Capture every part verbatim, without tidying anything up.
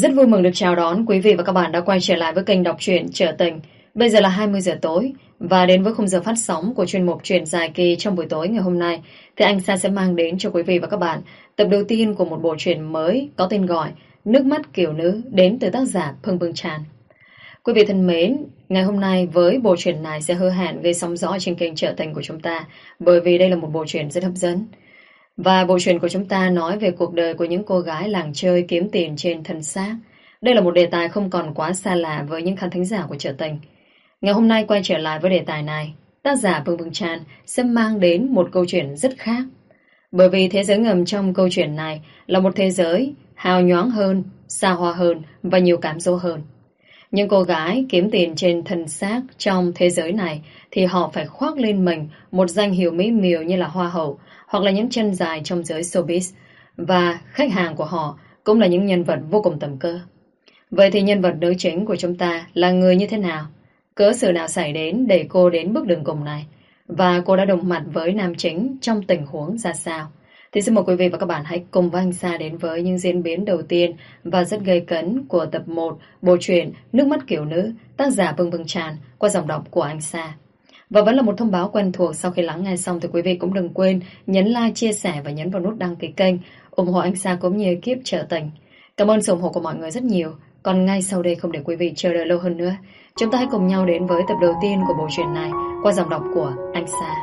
Rất vui mừng được chào đón quý vị và các bạn đã quay trở lại với kênh đọc truyện Trở Tình. Bây giờ là hai mươi giờ tối và đến với khung giờ phát sóng của chuyên mục truyện dài kỳ trong buổi tối ngày hôm nay thì anh Sa sẽ mang đến cho quý vị và các bạn tập đầu tiên của một bộ truyện mới có tên gọi Nước Mắt Kiểu Nữ đến từ tác giả Phương Phương Tràn. Quý vị thân mến, ngày hôm nay với bộ truyện này sẽ hứa hẹn gây sóng gió trên kênh Trở Tình của chúng ta, bởi vì đây là một bộ truyện rất hấp dẫn. Và bộ truyện của chúng ta nói về cuộc đời của những cô gái làng chơi kiếm tiền trên thân xác. Đây là một đề tài không còn quá xa lạ với những khán thính giả của Trở Tình. Ngày hôm nay quay trở lại với đề tài này, tác giả Phương Phương Tràn sẽ mang đến một câu chuyện rất khác. Bởi vì thế giới ngầm trong câu chuyện này là một thế giới hào nhoáng hơn, xa hoa hơn và nhiều cám dỗ hơn. Những cô gái kiếm tiền trên thân xác trong thế giới này thì họ phải khoác lên mình một danh hiệu mỹ miều như là hoa hậu hoặc là những chân dài trong giới showbiz. Và khách hàng của họ cũng là những nhân vật vô cùng tầm cỡ. Vậy thì nhân vật nữ chính của chúng ta là người như thế nào? Cớ sự nào xảy đến để cô đến bước đường cùng này? Và cô đã đồng mặt với nam chính trong tình huống ra sao? Thì xin mời quý vị và các bạn hãy cùng với anh Sa đến với những diễn biến đầu tiên và rất gây cấn của tập một bộ truyện Nước Mắt Kiểu Nữ, tác giả Phương Phương Tràn qua giọng đọc của anh Sa. Và vẫn là một thông báo quen thuộc, sau khi lắng nghe xong thì quý vị cũng đừng quên nhấn like, chia sẻ và nhấn vào nút đăng ký kênh ủng hộ anh Sa cũng như ekip Trở Tình. Cảm ơn sự ủng hộ của mọi người rất nhiều. Còn ngay sau đây không để quý vị chờ đợi lâu hơn nữa, chúng ta hãy cùng nhau đến với tập đầu tiên của bộ truyện này qua giọng đọc của anh Sa.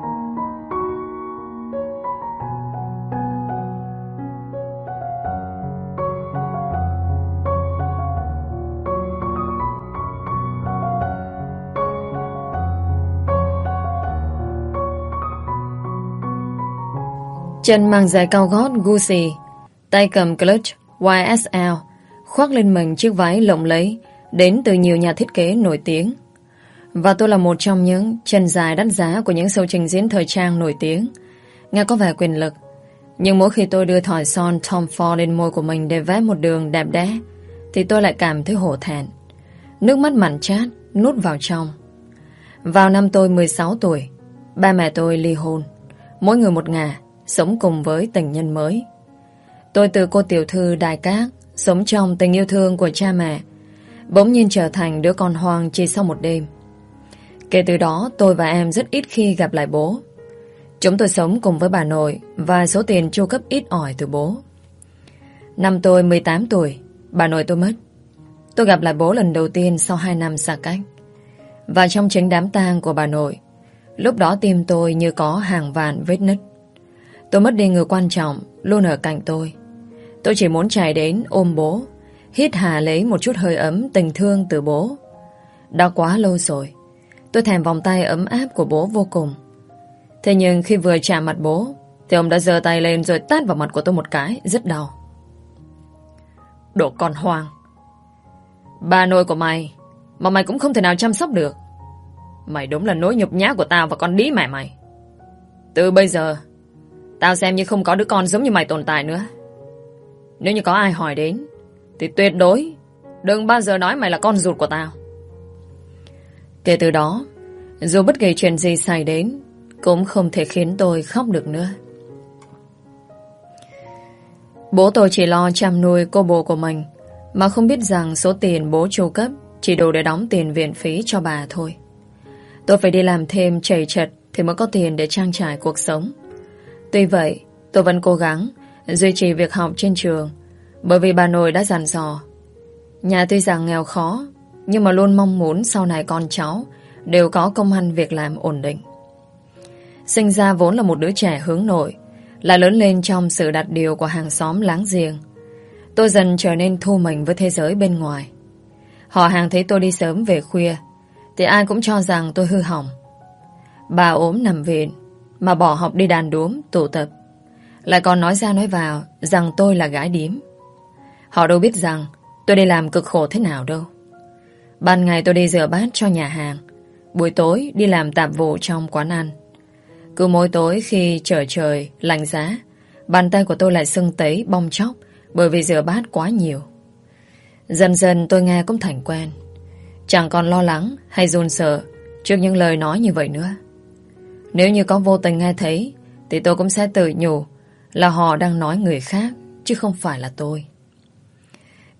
Chân mang giày cao gót Gucci, tay cầm clutch Y S L, khoác lên mình chiếc váy lộng lẫy đến từ nhiều nhà thiết kế nổi tiếng. Và tôi là một trong những chân dài đắt giá của những show trình diễn thời trang nổi tiếng. Nghe có vẻ quyền lực, nhưng mỗi khi tôi đưa thỏi son Tom Ford lên môi của mình để vẽ một đường đẹp đẽ thì tôi lại cảm thấy hổ thẹn. Nước mắt mặn chát nuốt vào trong. Vào năm tôi mười sáu tuổi, ba mẹ tôi ly hôn, mỗi người một ngả, sống cùng với tình nhân mới. Tôi từ cô tiểu thư đài cát, sống trong tình yêu thương của cha mẹ, bỗng nhiên trở thành đứa con hoang chỉ sau một đêm. Kể từ đó tôi và em rất ít khi gặp lại bố. Chúng tôi sống cùng với bà nội và số tiền chu cấp ít ỏi từ bố. Năm tôi mười tám tuổi, bà nội tôi mất. Tôi gặp lại bố lần đầu tiên sau hai năm xa cách. Và trong chính đám tang của bà nội, lúc đó tim tôi như có hàng vạn vết nứt. Tôi mất đi người quan trọng luôn ở cạnh tôi. Tôi chỉ muốn chạy đến ôm bố, hít hà lấy một chút hơi ấm tình thương từ bố. Đã quá lâu rồi, tôi thèm vòng tay ấm áp của bố vô cùng. Thế nhưng khi vừa chạm mặt bố thì ông đã giơ tay lên rồi tát vào mặt của tôi một cái, rất đau. Đồ con hoang, bà nội của mày mà mày cũng không thể nào chăm sóc được. Mày đúng là nỗi nhục nhã của tao và con đĩ mẹ mày. Từ bây giờ tao xem như không có đứa con giống như mày tồn tại nữa. Nếu như có ai hỏi đến thì tuyệt đối đừng bao giờ nói mày là con ruột của tao. Kể từ đó, dù bất kỳ chuyện gì xảy đến cũng không thể khiến tôi khóc được nữa. Bố tôi chỉ lo chăm nuôi cô bồ của mình, mà không biết rằng số tiền bố chu cấp chỉ đủ để đóng tiền viện phí cho bà thôi. Tôi phải đi làm thêm chầy chật thì mới có tiền để trang trải cuộc sống. Tuy vậy, tôi vẫn cố gắng duy trì việc học trên trường, bởi vì bà nội đã dặn dò. Nhà tuy rằng nghèo khó, nhưng mà luôn mong muốn sau này con cháu đều có công ăn việc làm ổn định. Sinh ra vốn là một đứa trẻ hướng nội, lại lớn lên trong sự đặt điều của hàng xóm láng giềng. Tôi dần trở nên thu mình với thế giới bên ngoài. Họ hàng thấy tôi đi sớm về khuya thì ai cũng cho rằng tôi hư hỏng. Bà ốm nằm viện mà bỏ học đi đàn đúm, tụ tập, lại còn nói ra nói vào rằng tôi là gái điếm. Họ đâu biết rằng tôi đi làm cực khổ thế nào đâu. Ban ngày tôi đi rửa bát cho nhà hàng, buổi tối đi làm tạp vụ trong quán ăn. Cứ mỗi tối khi trở trời lạnh giá, bàn tay của tôi lại sưng tấy bong chóc bởi vì rửa bát quá nhiều. Dần dần tôi nghe cũng thành quen, chẳng còn lo lắng hay run sợ trước những lời nói như vậy nữa. Nếu như có vô tình nghe thấy thì tôi cũng sẽ tự nhủ là họ đang nói người khác chứ không phải là tôi. Kể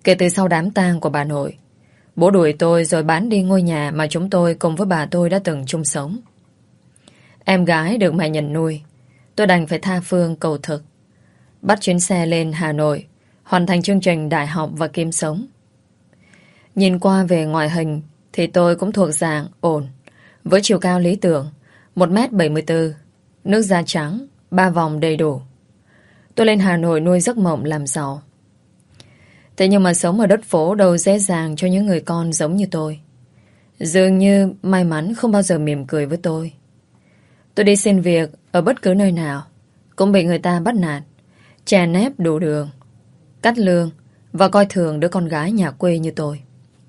Kể từ sau đám tang của bà nội, bố đuổi tôi rồi bán đi ngôi nhà mà chúng tôi cùng với bà tôi đã từng chung sống. Em gái được mẹ nhận nuôi, tôi đành phải tha phương cầu thực, bắt chuyến xe lên Hà Nội, hoàn thành chương trình đại học và kiếm sống. Nhìn qua về ngoại hình thì tôi cũng thuộc dạng ổn, với chiều cao lý tưởng, một mét bảy mươi tư, nước da trắng, ba vòng đầy đủ. Tôi lên Hà Nội nuôi giấc mộng làm giàu. Thế nhưng mà sống ở đất phố đâu dễ dàng cho những người con giống như tôi. Dường như may mắn không bao giờ mỉm cười với tôi. Tôi đi xin việc ở bất cứ nơi nào cũng bị người ta bắt nạt, chè nép đủ đường, cắt lương và coi thường đứa con gái nhà quê như tôi.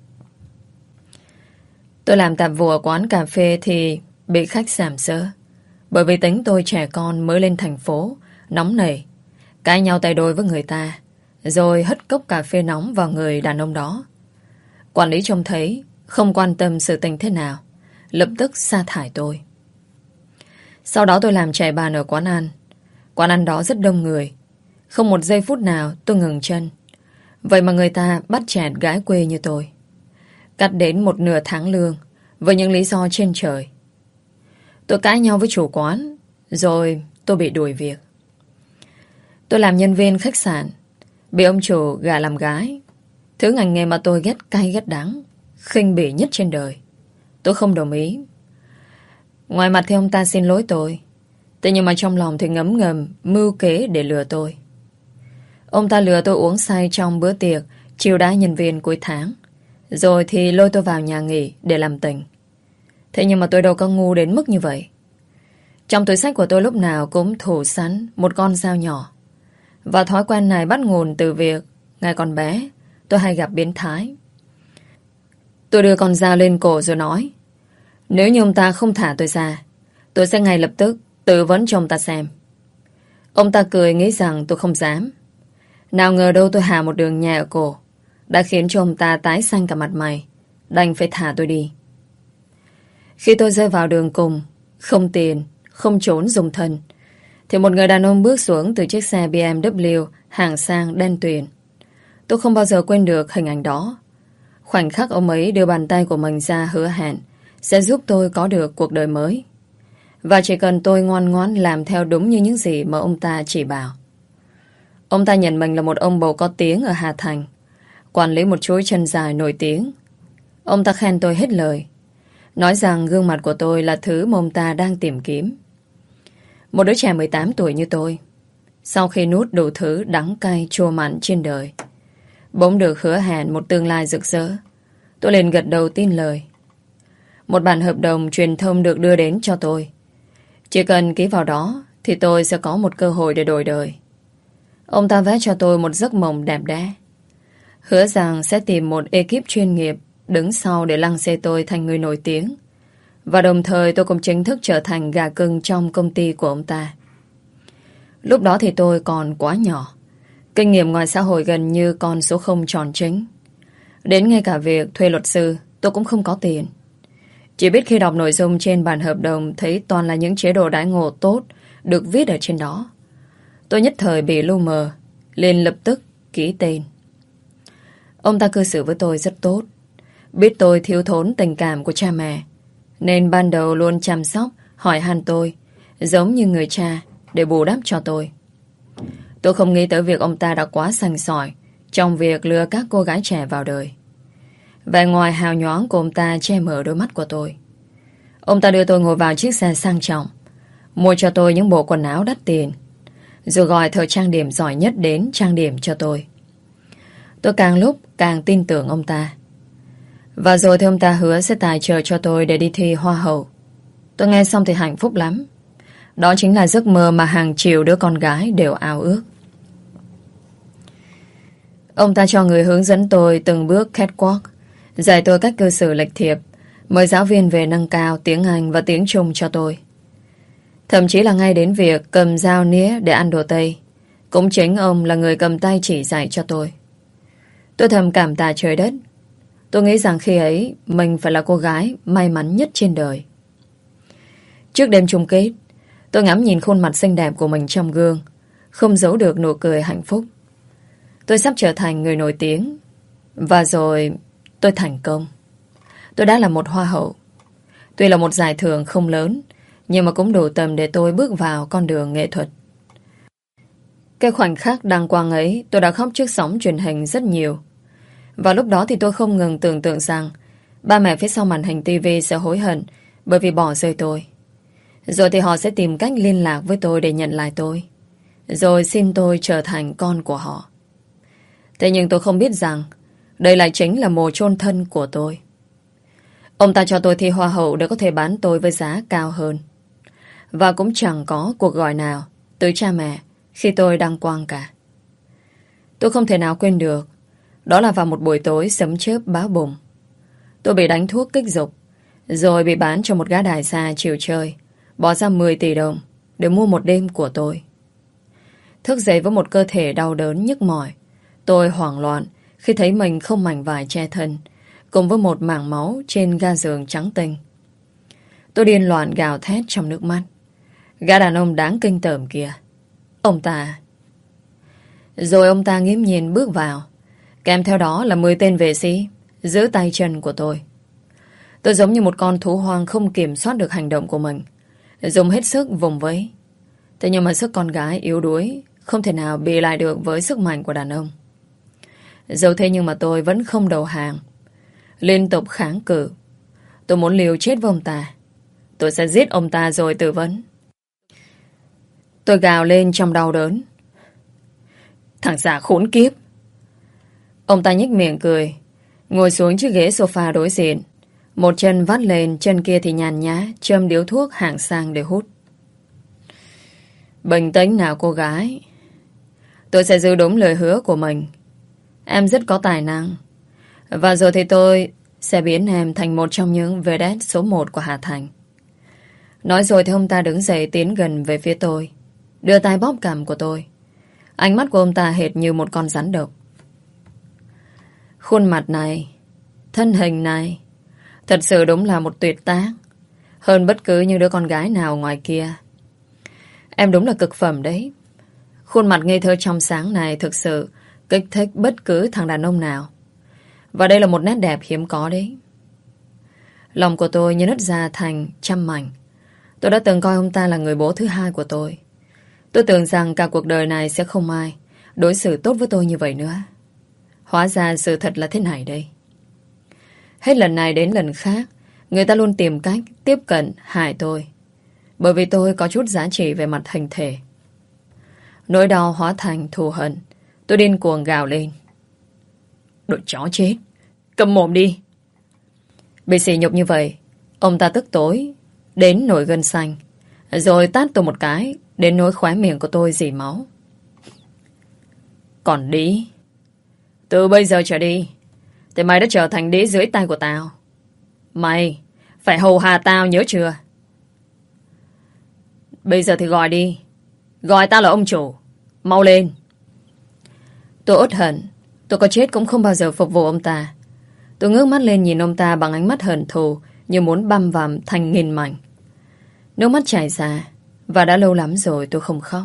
Tôi làm tạp vụ ở quán cà phê thì bị khách sàm sỡ. Bởi vì tính tôi trẻ con mới lên thành phố, nóng nảy, cãi nhau tay đôi với người ta, rồi hất cốc cà phê nóng vào người đàn ông đó. Quản lý trông thấy, không quan tâm sự tình thế nào, lập tức sa thải tôi. Sau đó tôi làm chạy bàn ở quán ăn. Quán ăn đó rất đông người. Không một giây phút nào tôi ngừng chân. Vậy mà người ta bắt chẹt gái quê như tôi, cắt đến một nửa tháng lương với những lý do trên trời. Tôi cãi nhau với chủ quán, rồi tôi bị đuổi việc. Tôi làm nhân viên khách sạn, bị ông chủ gả làm gái. Thứ ngành nghề mà tôi ghét cay ghét đắng, khinh bỉ nhất trên đời. Tôi không đồng ý. Ngoài mặt thì ông ta xin lỗi tôi, thế nhưng mà trong lòng thì ngấm ngầm mưu kế để lừa tôi. Ông ta lừa tôi uống say trong bữa tiệc chiêu đãi nhân viên cuối tháng, rồi thì lôi tôi vào nhà nghỉ để làm tình. Thế nhưng mà tôi đâu có ngu đến mức như vậy. Trong túi xách của tôi lúc nào cũng thủ sẵn một con dao nhỏ. Và thói quen này bắt nguồn từ việc ngày còn bé tôi hay gặp biến thái. Tôi đưa con dao lên cổ rồi nói, nếu như ông ta không thả tôi ra, tôi sẽ ngay lập tức tư vấn cho ông ta xem. Ông ta cười nghĩ rằng tôi không dám. Nào ngờ đâu tôi hạ một đường nhẹ ở cổ đã khiến cho ông ta tái xanh cả mặt mày, đành phải thả tôi đi. Khi tôi rơi vào đường cùng, không tiền, không trốn dùng thân, thì một người đàn ông bước xuống từ chiếc xe bê em vê hạng sang đen tuyền. Tôi không bao giờ quên được hình ảnh đó. Khoảnh khắc ông ấy đưa bàn tay của mình ra hứa hẹn sẽ giúp tôi có được cuộc đời mới. Và chỉ cần tôi ngoan ngoãn làm theo đúng như những gì mà ông ta chỉ bảo. Ông ta nhận mình là một ông bầu có tiếng ở Hà Thành, quản lý một chuỗi chân dài nổi tiếng. Ông ta khen tôi hết lời, nói rằng gương mặt của tôi là thứ mà ông ta đang tìm kiếm. Một đứa trẻ mười tám tuổi như tôi, sau khi nuốt đủ thứ đắng cay chua mặn trên đời, bỗng được hứa hẹn một tương lai rực rỡ. Tôi liền gật đầu tin lời. Một bản hợp đồng truyền thông được đưa đến cho tôi. Chỉ cần ký vào đó thì tôi sẽ có một cơ hội để đổi đời. Ông ta vẽ cho tôi một giấc mộng đẹp đẽ, hứa rằng sẽ tìm một ekip chuyên nghiệp đứng sau để lăng xê tôi thành người nổi tiếng. Và đồng thời tôi cũng chính thức trở thành gà cưng trong công ty của ông ta. Lúc đó thì tôi còn quá nhỏ, kinh nghiệm ngoài xã hội gần như con số không tròn chính. Đến ngay cả việc thuê luật sư tôi cũng không có tiền. Chỉ biết khi đọc nội dung trên bản hợp đồng thấy toàn là những chế độ đãi ngộ tốt được viết ở trên đó. Tôi nhất thời bị lu mờ, liền lập tức ký tên. Ông ta cư xử với tôi rất tốt, biết tôi thiếu thốn tình cảm của cha mẹ, nên ban đầu luôn chăm sóc, hỏi han tôi, giống như người cha, để bù đắp cho tôi. Tôi không nghĩ tới việc ông ta đã quá sành sỏi trong việc lừa các cô gái trẻ vào đời. Vẻ ngoài hào nhoáng của ông ta che mở đôi mắt của tôi. Ông ta đưa tôi ngồi vào chiếc xe sang trọng, mua cho tôi những bộ quần áo đắt tiền, rồi gọi thợ trang điểm giỏi nhất đến trang điểm cho tôi. Tôi càng lúc càng tin tưởng ông ta. Và rồi thì ông ta hứa sẽ tài trợ cho tôi để đi thi hoa hậu. Tôi nghe xong thì hạnh phúc lắm. Đó chính là giấc mơ mà hàng triệu đứa con gái đều ao ước. Ông ta cho người hướng dẫn tôi từng bước catwalk, dạy tôi cách cư xử lệch thiệp, mời giáo viên về nâng cao tiếng Anh và tiếng Trung cho tôi. Thậm chí là ngay đến việc cầm dao nĩa để ăn đồ Tây, cũng chính ông là người cầm tay chỉ dạy cho tôi. Tôi thầm cảm tạ trời đất. Tôi nghĩ rằng khi ấy mình phải là cô gái may mắn nhất trên đời. Trước đêm chung kết, tôi ngắm nhìn khuôn mặt xinh đẹp của mình trong gương, không giấu được nụ cười hạnh phúc. Tôi sắp trở thành người nổi tiếng, Và rồi tôi thành công. Tôi đã là một hoa hậu. Tuy là một giải thưởng không lớn, nhưng mà cũng đủ tầm để tôi bước vào con đường nghệ thuật. Cái khoảnh khắc đăng quang ấy, tôi đã khóc trước sóng truyền hình rất nhiều. Và lúc đó thì tôi không ngừng tưởng tượng rằng ba mẹ phía sau màn hình tivi sẽ hối hận bởi vì bỏ rơi tôi. Rồi thì họ sẽ tìm cách liên lạc với tôi để nhận lại tôi, rồi xin tôi trở thành con của họ. Thế nhưng tôi không biết rằng đây lại chính là mồ chôn thân của tôi. Ông ta cho tôi thi hoa hậu để có thể bán tôi với giá cao hơn. Và cũng chẳng có cuộc gọi nào từ cha mẹ khi tôi đăng quang cả. Tôi không thể nào quên được. Đó là vào một buổi tối sấm chớp báo bùng. Tôi bị đánh thuốc kích dục, rồi bị bán cho một gã đại gia chiều chơi, bỏ ra mười tỷ đồng để mua một đêm của tôi. Thức dậy với một cơ thể đau đớn nhức mỏi, tôi hoảng loạn khi thấy mình không mảnh vải che thân, cùng với một mảng máu trên ga giường trắng tinh. Tôi điên loạn gào thét trong nước mắt. Gã đàn ông đáng kinh tởm kia, ông ta. Rồi ông ta nghiễm nhiên bước vào, kèm theo đó là mười tên vệ sĩ giữ tay chân của tôi. Tôi giống như một con thú hoang không kiểm soát được hành động của mình, dùng hết sức vùng vẫy. Thế nhưng mà sức con gái yếu đuối không thể nào bị lại được với sức mạnh của đàn ông. Dẫu thế nhưng mà tôi vẫn không đầu hàng, liên tục kháng cự. Tôi muốn liều chết với ông ta. Tôi sẽ giết ông ta rồi tự vấn. Tôi gào lên trong đau đớn. Thằng già khốn kiếp. Ông ta nhếch miệng cười, ngồi xuống chiếc ghế sofa đối diện. Một chân vắt lên, chân kia thì nhàn nhã châm điếu thuốc hạng sang để hút. Bình tĩnh nào cô gái. Tôi sẽ giữ đúng lời hứa của mình. Em rất có tài năng. Và rồi thì tôi sẽ biến em thành một trong những vedette số một của Hà Thành. Nói rồi thì ông ta đứng dậy tiến gần về phía tôi, đưa tay bóp cằm của tôi. Ánh mắt của ông ta hệt như một con rắn độc. Khuôn mặt này, thân hình này, thật sự đúng là một tuyệt tác, hơn bất cứ những đứa con gái nào ngoài kia. Em đúng là cực phẩm đấy. Khuôn mặt ngây thơ trong sáng này thực sự kích thích bất cứ thằng đàn ông nào. Và đây là một nét đẹp hiếm có đấy. Lòng của tôi như nứt ra thành trăm mảnh. Tôi đã từng coi ông ta là người bố thứ hai của tôi. Tôi tưởng rằng cả cuộc đời này sẽ không ai đối xử tốt với tôi như vậy nữa. Hóa ra sự thật là thế này đây. Hết lần này đến lần khác, người ta luôn tìm cách tiếp cận hại tôi, bởi vì tôi có chút giá trị về mặt hình thể. Nỗi đau hóa thành thù hận. Tôi điên cuồng gào lên. Đồ chó chết, câm mồm đi. Bị sỉ nhục như vậy, ông ta tức tối đến nổi gân xanh, rồi tát tôi một cái đến nỗi khóe miệng của tôi rỉ máu. Còn đĩ, từ bây giờ trở đi thì mày đã trở thành đĩ dưới tay của tao. Mày phải hầu hạ tao, nhớ chưa? Bây giờ thì gọi đi. Gọi tao là ông chủ. Mau lên. Tôi uất hận. Tôi có chết cũng không bao giờ phục vụ ông ta. Tôi ngước mắt lên nhìn ông ta bằng ánh mắt hận thù, như muốn băm vằm thành nghìn mảnh. Nước mắt chảy ra. Và đã lâu lắm rồi tôi không khóc.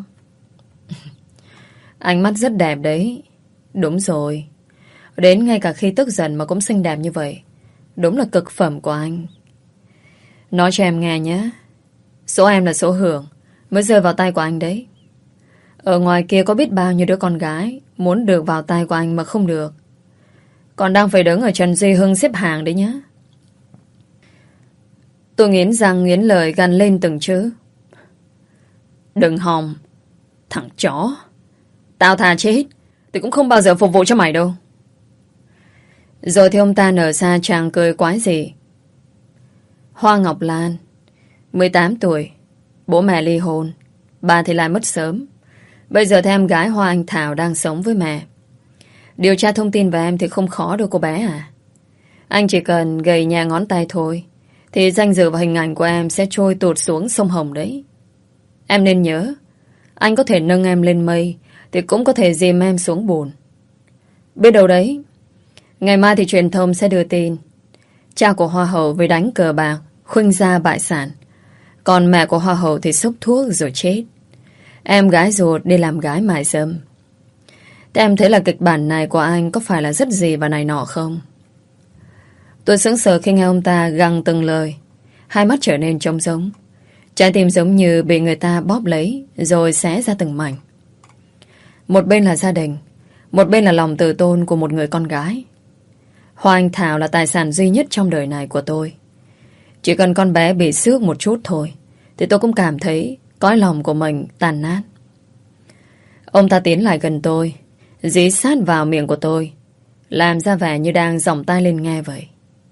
Ánh mắt rất đẹp đấy. Đúng rồi. Đến ngay cả khi tức giận mà cũng xinh đẹp như vậy. Đúng là cực phẩm của anh. Nói cho em nghe nhé. Số em là số hưởng mới rơi vào tay của anh đấy. Ở ngoài kia có biết bao nhiêu đứa con gái muốn được vào tay của anh mà không được. Còn đang phải đứng ở Trần Duy Hưng xếp hàng đấy nhé. Tôi nghiến răng nghiến lời gằn lên từng chữ. Đừng hòng. Thằng chó. Tao thà chết thì cũng không bao giờ phục vụ cho mày đâu. Rồi thì ông ta nở ra chàng cười quái dị. Hoa Ngọc Lan, mười tám tuổi, bố mẹ ly hôn, bà thì lại mất sớm. Bây giờ thì em gái Hoa Anh Thảo đang sống với mẹ. Điều tra thông tin về em thì không khó đâu cô bé à. Anh chỉ cần gầy nhà ngón tay thôi thì danh dự và hình ảnh của em sẽ trôi tụt xuống sông Hồng đấy. Em nên nhớ, anh có thể nâng em lên mây thì cũng có thể dìm em xuống bùn. Biết đâu đấy, ngày mai thì truyền thông sẽ đưa tin cha của Hoa hậu vì đánh cờ bạc khuynh gia bại sản, còn mẹ của Hoa hậu thì xúc thuốc rồi chết. Em gái ruột đi làm gái mại dâm. Thế em thấy là kịch bản này của anh có phải là rất gì và này nọ không? Tôi sững sờ khi nghe ông ta găng từng lời. Hai mắt trở nên trống rỗng. Trái tim giống như bị người ta bóp lấy rồi xé ra từng mảnh. Một bên là gia đình, một bên là lòng tự tôn của một người con gái. Hoa Anh Thảo là tài sản duy nhất trong đời này của tôi. Chỉ cần con bé bị xước một chút thôi thì tôi cũng cảm thấy cõi lòng của mình tàn nát. Ông ta tiến lại gần tôi, dí sát vào miệng của tôi, làm ra vẻ như đang giỏng tai lên nghe vậy.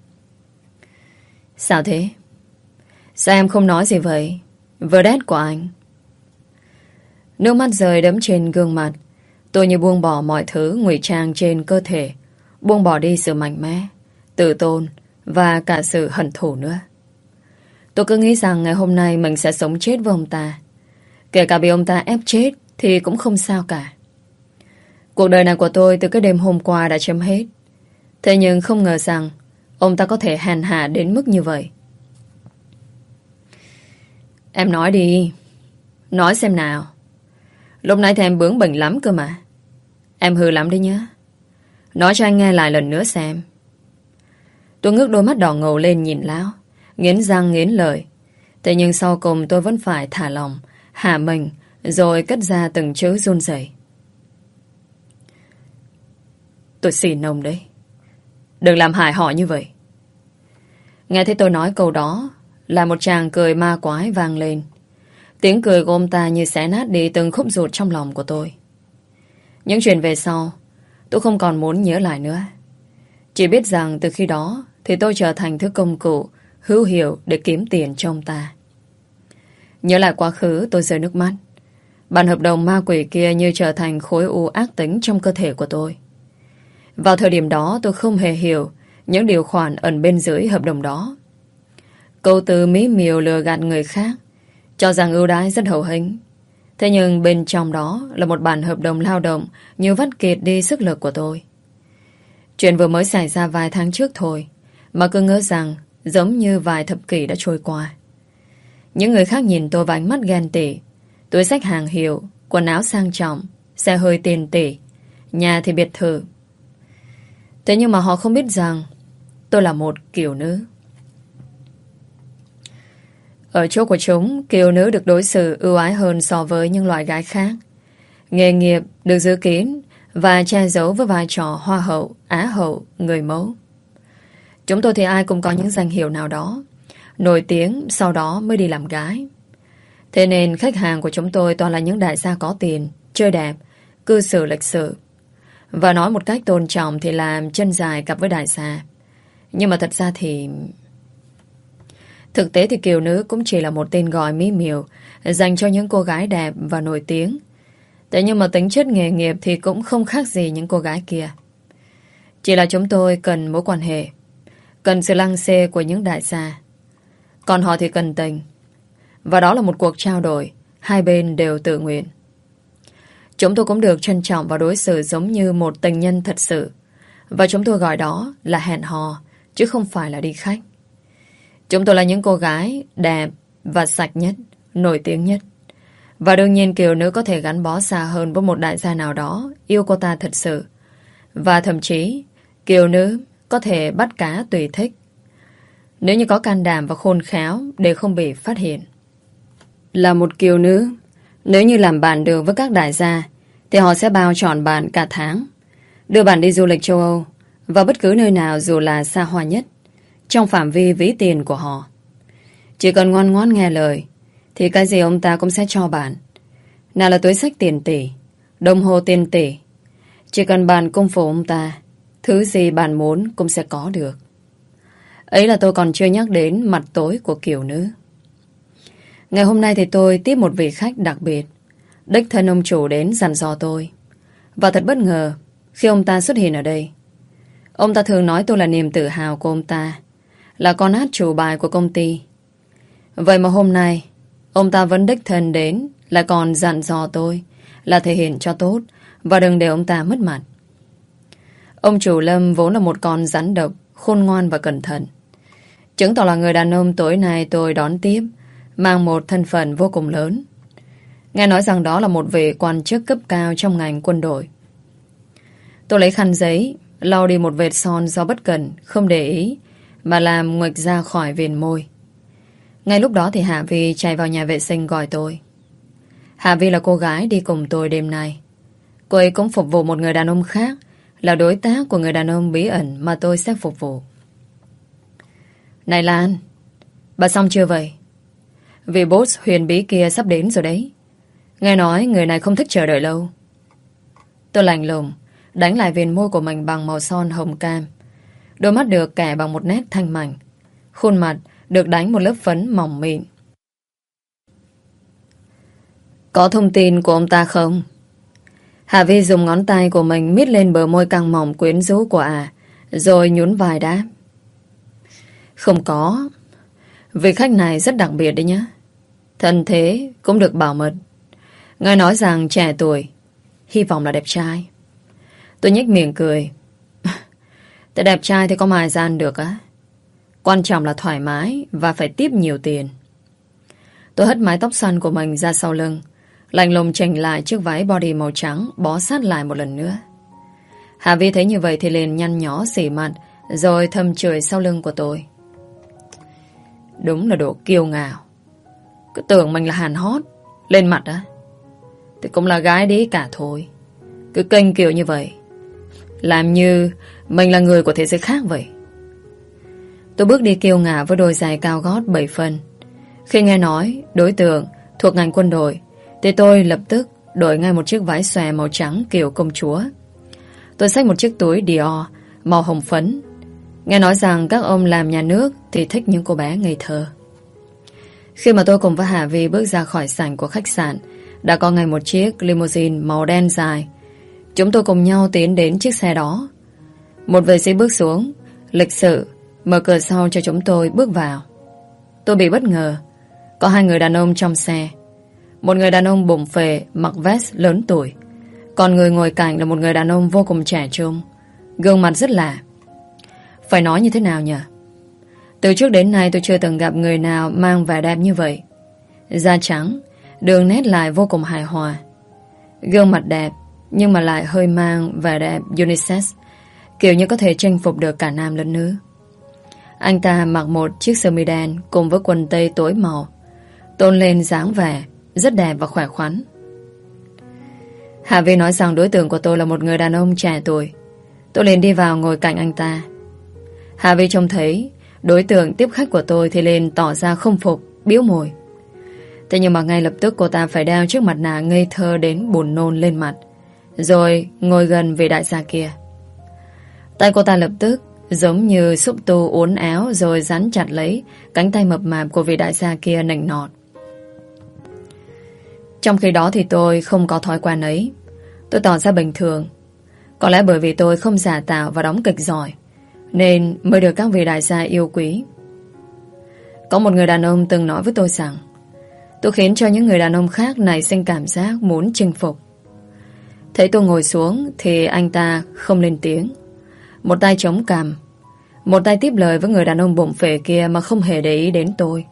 Sao thế? Sao em không nói gì vậy? Vedette của anh. Nước mắt rơi đẫm trên gương mặt. Tôi như buông bỏ mọi thứ ngụy trang trên cơ thể, buông bỏ đi sự mạnh mẽ, tự tôn và cả sự hận thù nữa. Tôi cứ nghĩ rằng ngày hôm nay mình sẽ sống chết với ông ta. Kể cả bị ông ta ép chết thì cũng không sao cả. Cuộc đời này của tôi từ cái đêm hôm qua đã chấm hết. Thế nhưng không ngờ rằng ông ta có thể hèn hạ đến mức như vậy. Em nói đi. Nói xem nào. Lúc nãy thì em bướng bỉnh lắm cơ mà. Em hư lắm đấy nhá. Nói cho anh nghe lại lần nữa xem. Tôi ngước đôi mắt đỏ ngầu lên nhìn Lão, nghiến răng nghiến lợi. Thế nhưng sau cùng tôi vẫn phải thả lòng, hạ mình, rồi cất ra từng chữ run rẩy. Tôi xin ông đấy, đừng làm hại họ như vậy. Nghe thấy tôi nói câu đó, là một chàng cười ma quái vang lên. Tiếng cười của ông ta như xé nát đi từng khúc ruột trong lòng của tôi. Những chuyện về sau tôi không còn muốn nhớ lại nữa. Chỉ biết rằng từ khi đó thì tôi trở thành thứ công cụ hữu hiệu để kiếm tiền cho ông ta. Nhớ lại quá khứ, tôi rơi nước mắt. Bản hợp đồng ma quỷ kia như trở thành khối u ác tính trong cơ thể của tôi. Vào thời điểm đó tôi không hề hiểu những điều khoản ẩn bên dưới hợp đồng đó. Câu từ mỹ miều lừa gạt người khác, cho rằng ưu đãi rất hậu hĩnh. Thế nhưng bên trong đó là một bản hợp đồng lao động như vắt kiệt đi sức lực của tôi. Chuyện vừa mới xảy ra vài tháng trước thôi mà cứ ngỡ rằng giống như vài thập kỷ đã trôi qua. Những người khác nhìn tôi với ánh mắt ghen tị. Túi xách hàng hiệu, quần áo sang trọng, xe hơi tiền tỷ, nhà thì biệt thự. Thế nhưng mà họ không biết rằng tôi là một kiều nữ. Ở chỗ của chúng, kiều nữ được đối xử ưu ái hơn so với những loại gái khác. Nghề nghiệp được giữ kín và che giấu với vai trò hoa hậu, á hậu, người mẫu. Chúng tôi thì ai cũng có những danh hiệu nào đó, nổi tiếng sau đó mới đi làm gái. Thế nên khách hàng của chúng tôi toàn là những đại gia có tiền, chơi đẹp, cư xử lịch sự. Và nói một cách tôn trọng thì làm chân dài cặp với đại gia. Nhưng mà thật ra thì... Thực tế thì kiều nữ cũng chỉ là một tên gọi mỹ miều dành cho những cô gái đẹp và nổi tiếng. Thế nhưng mà tính chất nghề nghiệp thì cũng không khác gì những cô gái kia. Chỉ là chúng tôi cần mối quan hệ, cần sự lăng xê của những đại gia. Còn họ thì cần tình. Và đó là một cuộc trao đổi, hai bên đều tự nguyện. Chúng tôi cũng được trân trọng và đối xử giống như một tình nhân thật sự. Và chúng tôi gọi đó là hẹn hò, chứ không phải là đi khách. Chúng tôi là những cô gái đẹp và sạch nhất, nổi tiếng nhất. Và đương nhiên kiều nữ có thể gắn bó xa hơn với một đại gia nào đó yêu cô ta thật sự. Và thậm chí kiều nữ có thể bắt cá tùy thích, nếu như có can đảm và khôn khéo để không bị phát hiện. Là một kiều nữ, nếu như làm bạn được với các đại gia thì họ sẽ bao trọn bạn cả tháng, đưa bạn đi du lịch châu Âu và bất cứ nơi nào dù là xa hoa nhất trong phạm vi ví tiền của họ. Chỉ cần ngoan ngoãn nghe lời thì cái gì ông ta cũng sẽ cho bạn. Nào là túi xách tiền tỷ, đồng hồ tiền tỷ. Chỉ cần bạn cung phục ông ta, thứ gì bạn muốn cũng sẽ có được. Ấy là tôi còn chưa nhắc đến mặt tối của kiều nữ. Ngày hôm nay thì tôi tiếp một vị khách đặc biệt. Đích thân ông chủ đến dặn dò tôi. Và thật bất ngờ khi ông ta xuất hiện ở đây. Ông ta thường nói tôi là niềm tự hào của ông ta, là con át chủ bài của công ty. Vậy mà hôm nay ông ta vẫn đích thân đến, lại còn dặn dò tôi là thể hiện cho tốt và đừng để ông ta mất mặt. Ông chủ Lâm vốn là một con rắn độc, khôn ngoan và cẩn thận. Chứng tỏ là người đàn ông tối nay tôi đón tiếp mang một thân phận vô cùng lớn. Nghe nói rằng đó là một vị quan chức cấp cao trong ngành quân đội. Tôi lấy khăn giấy lau đi một vệt son do bất cẩn, không để ý, mà làm nguệch ra khỏi viền môi. Ngay lúc đó thì Hạ Vi chạy vào nhà vệ sinh gọi tôi. Hạ Vi là cô gái đi cùng tôi đêm nay. Cô ấy cũng phục vụ một người đàn ông khác, là đối tác của người đàn ông bí ẩn mà tôi sẽ phục vụ. Này Lan, bà xong chưa vậy? Vì boss huyền bí kia sắp đến rồi đấy. Nghe nói người này không thích chờ đợi lâu. Tôi lạnh lùng đánh lại viền môi của mình bằng màu son hồng cam. Đôi mắt được kẻ bằng một nét thanh mảnh. Khuôn mặt được đánh một lớp phấn mỏng mịn. Có thông tin của ông ta không? Hà Vi dùng ngón tay của mình miết lên bờ môi căng mỏng quyến rũ của à, rồi nhún vai đáp. Không có. Vị khách này rất đặc biệt đấy nhá. Thân thế cũng được bảo mật. Nghe nói rằng trẻ tuổi, hy vọng là đẹp trai. Tôi nhếch miệng cười.แต่đẹp trai thì có mà ai gian được á. Quan trọng là thoải mái và phải tiếp nhiều tiền. Tôi hất mái tóc xoăn của mình ra sau lưng, lạnh lùng chỉnh lại chiếc váy body màu trắng, bó sát lại một lần nữa. Hà Vi thấy như vậy thì liền nhăn nhó xỉ mặt, rồi thầm chửi sau lưng của tôi. Đúng là đồ kiêu ngạo. Cứ tưởng mình là hàn hot lên mặt á, thì cũng là gái đĩ cả thôi. Cứ kênh kiểu như vậy, làm như mình là người của thế giới khác vậy. Tôi bước đi kiêu ngạo với đôi giày cao gót bảy phân. Khi nghe nói đối tượng thuộc ngành quân đội, thì tôi lập tức đổi ngay một chiếc váy xòe màu trắng kiểu công chúa. Tôi xách một chiếc túi Dior màu hồng phấn. Nghe nói rằng các ông làm nhà nước thì thích những cô bé ngây thơ. Khi mà tôi cùng với Hà Vi bước ra khỏi sảnh của khách sạn, đã có ngay một chiếc limousine màu đen dài. Chúng tôi cùng nhau tiến đến chiếc xe đó. Một vệ sĩ bước xuống, lịch sự mở cửa sau cho chúng tôi bước vào. Tôi bị bất ngờ. Có hai người đàn ông trong xe. Một người đàn ông bụng phệ mặc vest lớn tuổi, còn người ngồi cạnh là một người đàn ông vô cùng trẻ trung, gương mặt rất lạ. Phải nói như thế nào nhỉ? Từ trước đến nay tôi chưa từng gặp người nào mang vẻ đẹp như vậy. Da trắng, đường nét lại vô cùng hài hòa. Gương mặt đẹp, nhưng mà lại hơi mang vẻ đẹp unisex, kiểu như có thể chinh phục được cả nam lẫn nữ. Anh ta mặc một chiếc sơ mi đen cùng với quần tây tối màu, tôn lên dáng vẻ rất đẹp và khỏe khoắn. Hà Vi nói rằng đối tượng của tôi là một người đàn ông trẻ tuổi. Tôi liền đi vào ngồi cạnh anh ta. Hà Vi trông thấy đối tượng tiếp khách của tôi thì liền tỏ ra không phục, biếu môi. Thế nhưng mà ngay lập tức cô ta phải đeo chiếc mặt nạ ngây thơ đến buồn nôn lên mặt, rồi ngồi gần vị đại gia kia. Tay cô ta lập tức giống như xúc tu uốn éo, rồi dán chặt lấy cánh tay mập mạp của vị đại gia kia nịnh nọt. Trong khi đó thì tôi không có thói quen ấy. Tôi tỏ ra bình thường. Có lẽ bởi vì tôi không giả tạo và đóng kịch giỏi, nên mới được các vị đại gia yêu quý. Có một người đàn ông từng nói với tôi rằng tôi khiến cho những người đàn ông khác nảy sinh cảm giác muốn chinh phục. Thấy tôi ngồi xuống thì anh ta không lên tiếng. Một tay chống cằm, một tay tiếp lời với người đàn ông bụng phệ kia mà không hề để ý đến tôi.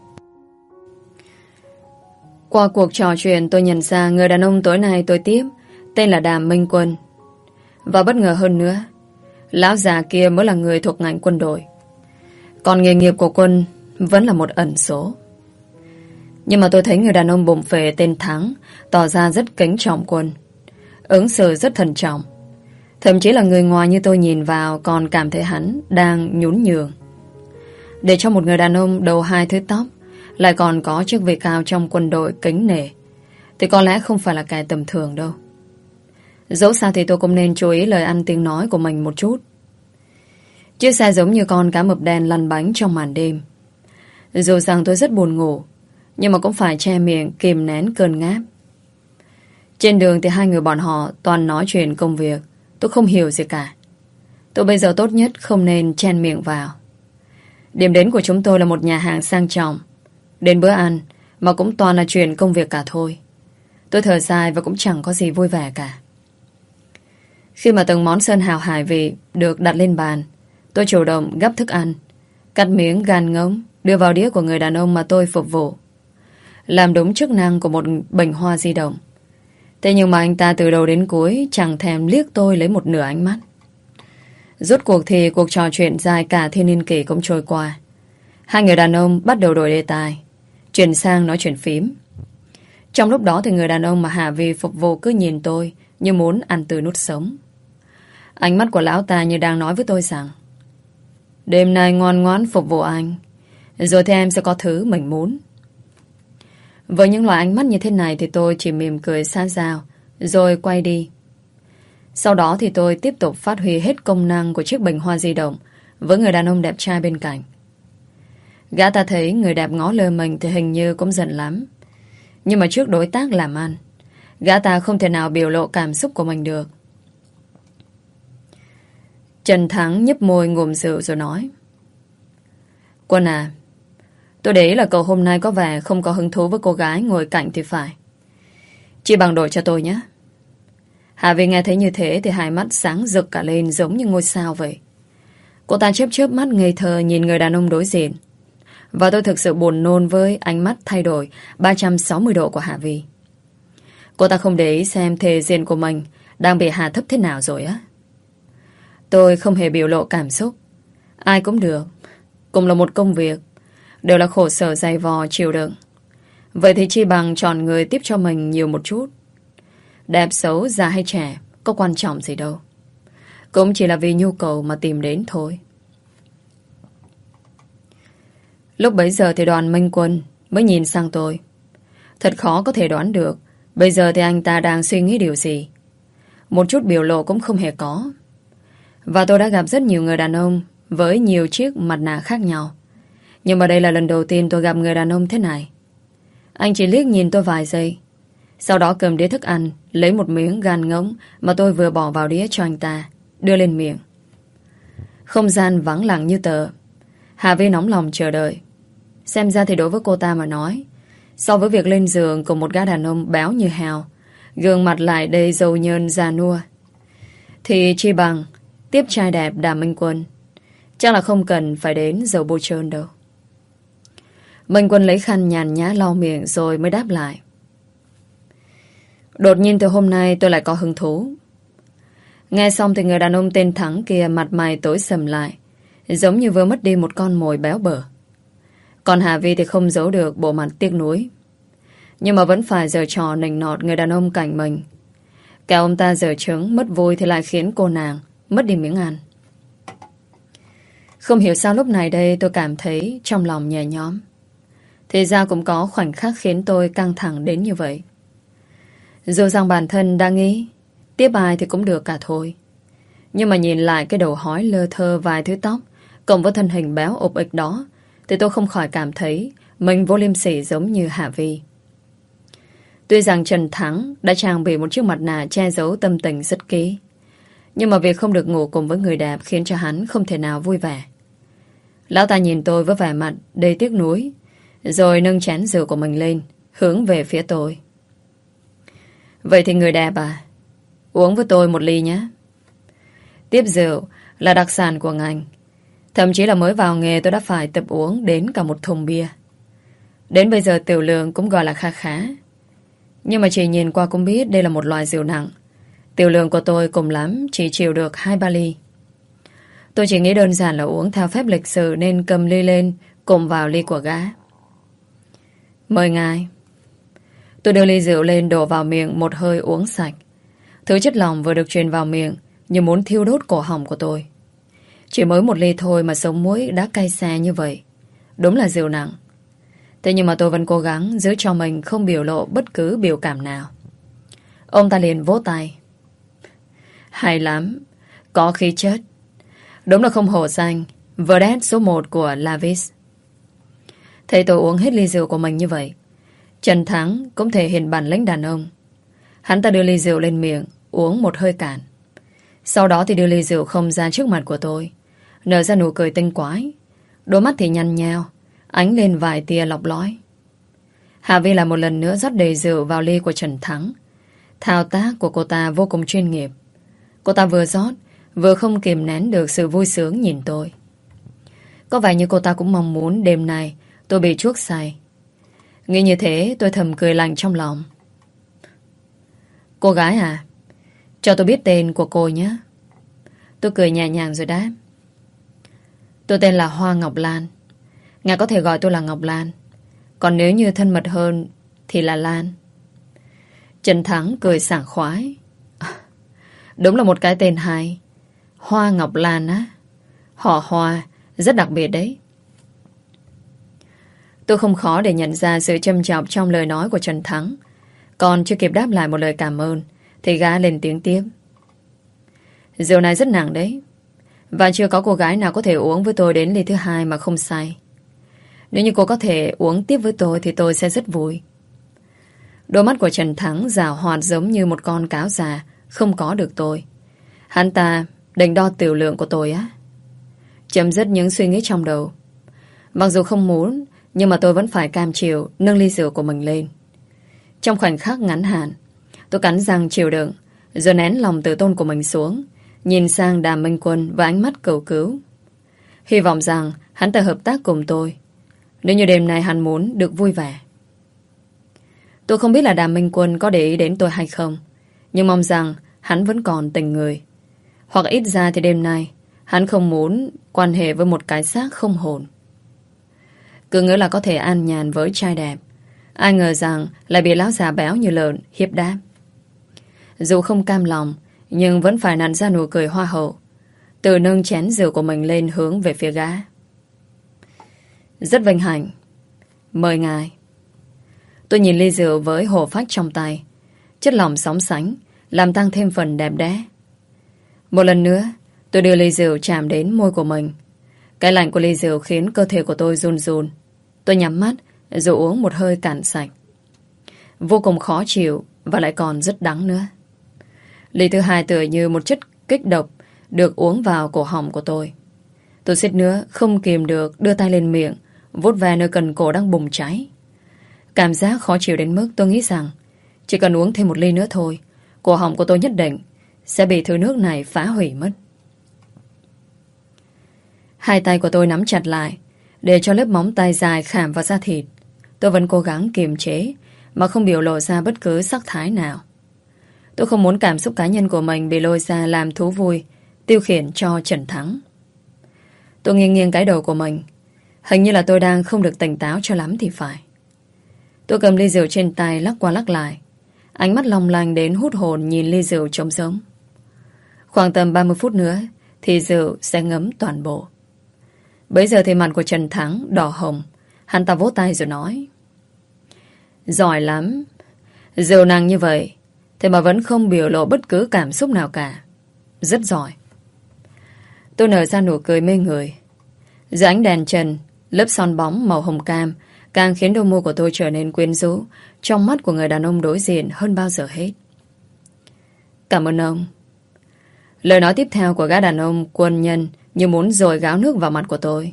Qua cuộc trò chuyện tôi nhận ra người đàn ông tối nay tôi tiếp tên là Đàm Minh Quân. Và bất ngờ hơn nữa, lão già kia mới là người thuộc ngành quân đội, còn nghề nghiệp của Quân vẫn là một ẩn số. Nhưng mà tôi thấy người đàn ông bụng phệ tên Thắng tỏ ra rất kính trọng Quân, ứng xử rất thận trọng. Thậm chí là người ngoài như tôi nhìn vào còn cảm thấy hắn đang nhún nhường. Để cho một người đàn ông đầu hai thứ tóc lại còn có chức vị cao trong quân đội kính nể, thì có lẽ không phải là kẻ tầm thường đâu. Dẫu sao thì tôi cũng nên chú ý lời ăn tiếng nói của mình một chút. Chiếc xe giống như con cá mập đen lăn bánh trong màn đêm. Dù rằng tôi rất buồn ngủ, nhưng mà cũng phải che miệng kìm nén cơn ngáp. Trên đường thì hai người bọn họ toàn nói chuyện công việc. Tôi không hiểu gì cả. Tôi bây giờ tốt nhất không nên chen miệng vào. Điểm đến của chúng tôi là một nhà hàng sang trọng. Đến bữa ăn mà cũng toàn là chuyện công việc cả thôi. Tôi thở dài và cũng chẳng có gì vui vẻ cả. Khi mà từng món sơn hào hải vị được đặt lên bàn, tôi chủ động gắp thức ăn, cắt miếng gan ngỗng đưa vào đĩa của người đàn ông mà tôi phục vụ, làm đúng chức năng của một bình hoa di động. Thế nhưng mà anh ta từ đầu đến cuối chẳng thèm liếc tôi lấy một nửa ánh mắt. Rốt cuộc thì cuộc trò chuyện dài cả thiên niên kỷ cũng trôi qua. Hai người đàn ông bắt đầu đổi đề tài, chuyển sang nói chuyện phím. Trong lúc đó thì người đàn ông mà Hà Vi phục vụ cứ nhìn tôi như muốn ăn tươi nuốt sống. Ánh mắt của lão ta như đang nói với tôi rằng đêm nay ngoan ngoãn phục vụ anh, rồi thì em sẽ có thứ mình muốn. Với những loại ánh mắt như thế này thì tôi chỉ mỉm cười xa xao, rồi quay đi. Sau đó thì tôi tiếp tục phát huy hết công năng của chiếc bình hoa di động với người đàn ông đẹp trai bên cạnh. Gã ta thấy người đẹp ngó lơ mình thì hình như cũng giận lắm. Nhưng mà trước đối tác làm ăn, gã ta không thể nào biểu lộ cảm xúc của mình được. Trần Thắng nhấp môi ngụm rượu rồi nói: Quân à, tôi để ý là cậu hôm nay có vẻ không có hứng thú với cô gái ngồi cạnh thì phải. Chỉ bằng đổi cho tôi nhé. Hà Vi nghe thấy như thế thì hai mắt sáng rực cả lên giống như ngôi sao vậy. Cô ta chớp chớp mắt ngây thơ nhìn người đàn ông đối diện. Và tôi thực sự buồn nôn với ánh mắt thay đổi ba trăm sáu mươi độ của Hà Vi. Cô ta không để ý xem thể diện của mình đang bị hạ thấp thế nào rồi á. Tôi không hề biểu lộ cảm xúc. Ai cũng được, cùng là một công việc, đều là khổ sở dày vò chịu đựng. Vậy thì chi bằng chọn người tiếp cho mình nhiều một chút. Đẹp xấu, già hay trẻ có quan trọng gì đâu. Cũng chỉ là vì nhu cầu mà tìm đến thôi. Lúc bấy giờ thì Đoàn Minh Quân mới nhìn sang tôi. Thật khó có thể đoán được bây giờ thì anh ta đang suy nghĩ điều gì. Một chút biểu lộ cũng không hề có. Và tôi đã gặp rất nhiều người đàn ông với nhiều chiếc mặt nạ khác nhau. Nhưng mà đây là lần đầu tiên tôi gặp người đàn ông thế này. Anh chỉ liếc nhìn tôi vài giây, sau đó cầm đĩa thức ăn, lấy một miếng gan ngỗng mà tôi vừa bỏ vào đĩa cho anh ta, đưa lên miệng. Không gian vắng lặng như tờ. Hà Vi nóng lòng chờ đợi. Xem ra thì đối với cô ta mà nói, so với việc lên giường cùng một gã đàn ông béo như heo, gương mặt lại đầy dầu nhơn già nua, thì chi bằng tiếp trai đẹp Đàm Minh Quân. Chắc là không cần phải đến dầu bôi trơn đâu. Minh Quân lấy khăn nhàn nhã lau miệng rồi mới đáp lại: Đột nhiên từ hôm nay tôi lại có hứng thú. Nghe xong thì người đàn ông tên Thắng kia mặt mày tối sầm lại, giống như vừa mất đi một con mồi béo bở. Còn Hà Vi thì không giấu được bộ mặt tiếc nuối, nhưng mà vẫn phải giở trò nịnh nọt người đàn ông cạnh mình. Kẻo ông ta giở trứng mất vui thì lại khiến cô nàng mất đi miếng ăn. Không hiểu sao lúc này đây tôi cảm thấy trong lòng nhẹ nhõm. Thì ra cũng có khoảnh khắc khiến tôi căng thẳng đến như vậy. Dù rằng bản thân đang nghĩ tiếp ai thì cũng được cả thôi, nhưng mà nhìn lại cái đầu hói lơ thơ vài thứ tóc cộng với thân hình béo ộp ịch đó thì tôi không khỏi cảm thấy mình vô liêm sỉ giống như Hạ Vi. Tuy rằng Trần Thắng đã trang bị một chiếc mặt nạ che giấu tâm tình rất kỹ, nhưng mà việc không được ngủ cùng với người đẹp khiến cho hắn không thể nào vui vẻ. Lão ta nhìn tôi với vẻ mặt đầy tiếc nuối, rồi nâng chén rượu của mình lên, hướng về phía tôi. Vậy thì người đẹp à, uống với tôi một ly nhé. Tiếp rượu là đặc sản của ngành. Thậm chí là mới vào nghề tôi đã phải tập uống đến cả một thùng bia. Đến bây giờ tiểu lượng cũng gọi là kha khá. Nhưng mà chỉ nhìn qua cũng biết đây là một loại rượu nặng. Tiểu lượng của tôi cùng lắm chỉ chịu được hai ba ly. Tôi chỉ nghĩ đơn giản là uống theo phép lịch sự nên cầm ly lên cùng vào ly của gã. Mời ngài. Tôi đưa ly rượu lên đổ vào miệng một hơi uống sạch. Thứ chất lỏng vừa được truyền vào miệng như muốn thiêu đốt cổ họng của tôi. Chỉ mới một ly thôi mà sống mũi đã cay xè như vậy. Đúng là rượu nặng. Thế nhưng mà tôi vẫn cố gắng giữ cho mình không biểu lộ bất cứ biểu cảm nào. Ông ta liền vỗ tay. Hay lắm, có khí chất. Đúng là không hổ danh Vedette số một của Lavis. Thấy tôi uống hết ly rượu của mình như vậy, Trần Thắng cũng thể hiện bản lĩnh đàn ông. Hắn ta đưa ly rượu lên miệng, uống một hơi cạn. Sau đó thì đưa ly rượu không ra trước mặt của tôi, nở ra nụ cười tinh quái. Đôi mắt thì nhăn nheo, ánh lên vài tia lọc lói. Hà Vi là một lần nữa rót đầy rượu vào ly của Trần Thắng. Thao tác của cô ta vô cùng chuyên nghiệp. Cô ta vừa rót vừa không kìm nén được sự vui sướng nhìn tôi. Có vẻ như cô ta cũng mong muốn đêm nay tôi bị chuốc say. Nghĩ như thế tôi thầm cười lạnh trong lòng. Cô gái à, cho tôi biết tên của cô nhé. Tôi cười nhẹ nhàng rồi đáp. Tôi tên là Hoa Ngọc Lan. Ngài có thể gọi tôi là Ngọc Lan. Còn nếu như thân mật hơn thì là Lan. Trần Thắng cười sảng khoái. Đúng là một cái tên hay. Hoa Ngọc Lan á. Họ Hoa rất đặc biệt đấy. Tôi không khó để nhận ra sự châm chọc trong lời nói của Trần Thắng. Còn chưa kịp đáp lại một lời cảm ơn thì gã lên tiếng tiếp. Rượu này rất nặng đấy. Và chưa có cô gái nào có thể uống với tôi đến ly thứ hai mà không say. Nếu như cô có thể uống tiếp với tôi thì tôi sẽ rất vui. Đôi mắt của Trần Thắng giảo hoạt giống như một con cáo già không có được tôi. Hắn ta định đo tiểu lượng của tôi á. Chấm dứt những suy nghĩ trong đầu. Mặc dù không muốn, nhưng mà tôi vẫn phải cam chịu nâng ly rượu của mình lên. Trong khoảnh khắc ngắn hạn, tôi cắn răng chịu đựng, rồi nén lòng tự tôn của mình xuống, nhìn sang Đàm Minh Quân với ánh mắt cầu cứu. Hy vọng rằng hắn ta hợp tác cùng tôi, nếu như đêm nay hắn muốn được vui vẻ. Tôi không biết là Đàm Minh Quân có để ý đến tôi hay không, nhưng mong rằng hắn vẫn còn tình người. Hoặc ít ra thì đêm nay hắn không muốn quan hệ với một cái xác không hồn. Cứ ngỡ là có thể an nhàn với trai đẹp, ai ngờ rằng lại bị lão già béo như lợn hiếp đáp. Dù không cam lòng, nhưng vẫn phải nặn ra nụ cười hoa hậu, từ nâng chén rượu của mình lên hướng về phía gã. Rất vinh hạnh. Mời ngài. Tôi nhìn ly rượu với hồ phách trong tay, chất lỏng sóng sánh làm tăng thêm phần đẹp đẽ. Một lần nữa, tôi đưa ly rượu chạm đến môi của mình. Cái lạnh của ly rượu khiến cơ thể của tôi run run. Tôi nhắm mắt rồi uống một hơi cạn sạch. Vô cùng khó chịu và lại còn rất đắng nữa. Ly thứ hai tựa như một chất kích độc được uống vào cổ họng của tôi. Tôi suýt nữa không kìm được đưa tay lên miệng, vuốt ve nơi cần cổ đang bùng cháy. Cảm giác khó chịu đến mức tôi nghĩ rằng chỉ cần uống thêm một ly nữa thôi, cổ họng của tôi nhất định sẽ bị thứ nước này phá hủy mất. Hai tay của tôi nắm chặt lại để cho lớp móng tay dài khảm vào da thịt. Tôi vẫn cố gắng kiềm chế mà không biểu lộ ra bất cứ sắc thái nào. Tôi không muốn cảm xúc cá nhân của mình bị lôi ra làm thú vui, tiêu khiển cho Trần Thắng. Tôi nghiêng nghiêng cái đầu của mình. Hình như là tôi đang không được tỉnh táo cho lắm thì phải. Tôi cầm ly rượu trên tay lắc qua lắc lại, ánh mắt long lanh đến hút hồn nhìn ly rượu trống rỗng. Khoảng tầm ba mươi phút nữa thì rượu sẽ ngấm toàn bộ. Bấy giờ thì mặt của Trần Thắng đỏ hồng. Hắn ta vỗ tay rồi nói: Giỏi lắm. Rượu nặng như vậy thế mà vẫn không biểu lộ bất cứ cảm xúc nào cả. Rất giỏi. Tôi nở ra nụ cười mê người. Dưới ánh đèn trần, lớp son bóng màu hồng cam càng khiến đôi môi của tôi trở nên quyến rũ trong mắt của người đàn ông đối diện hơn bao giờ hết. Cảm ơn ông. Lời nói tiếp theo của gã đàn ông quân nhân như muốn dội gáo nước vào mặt của tôi.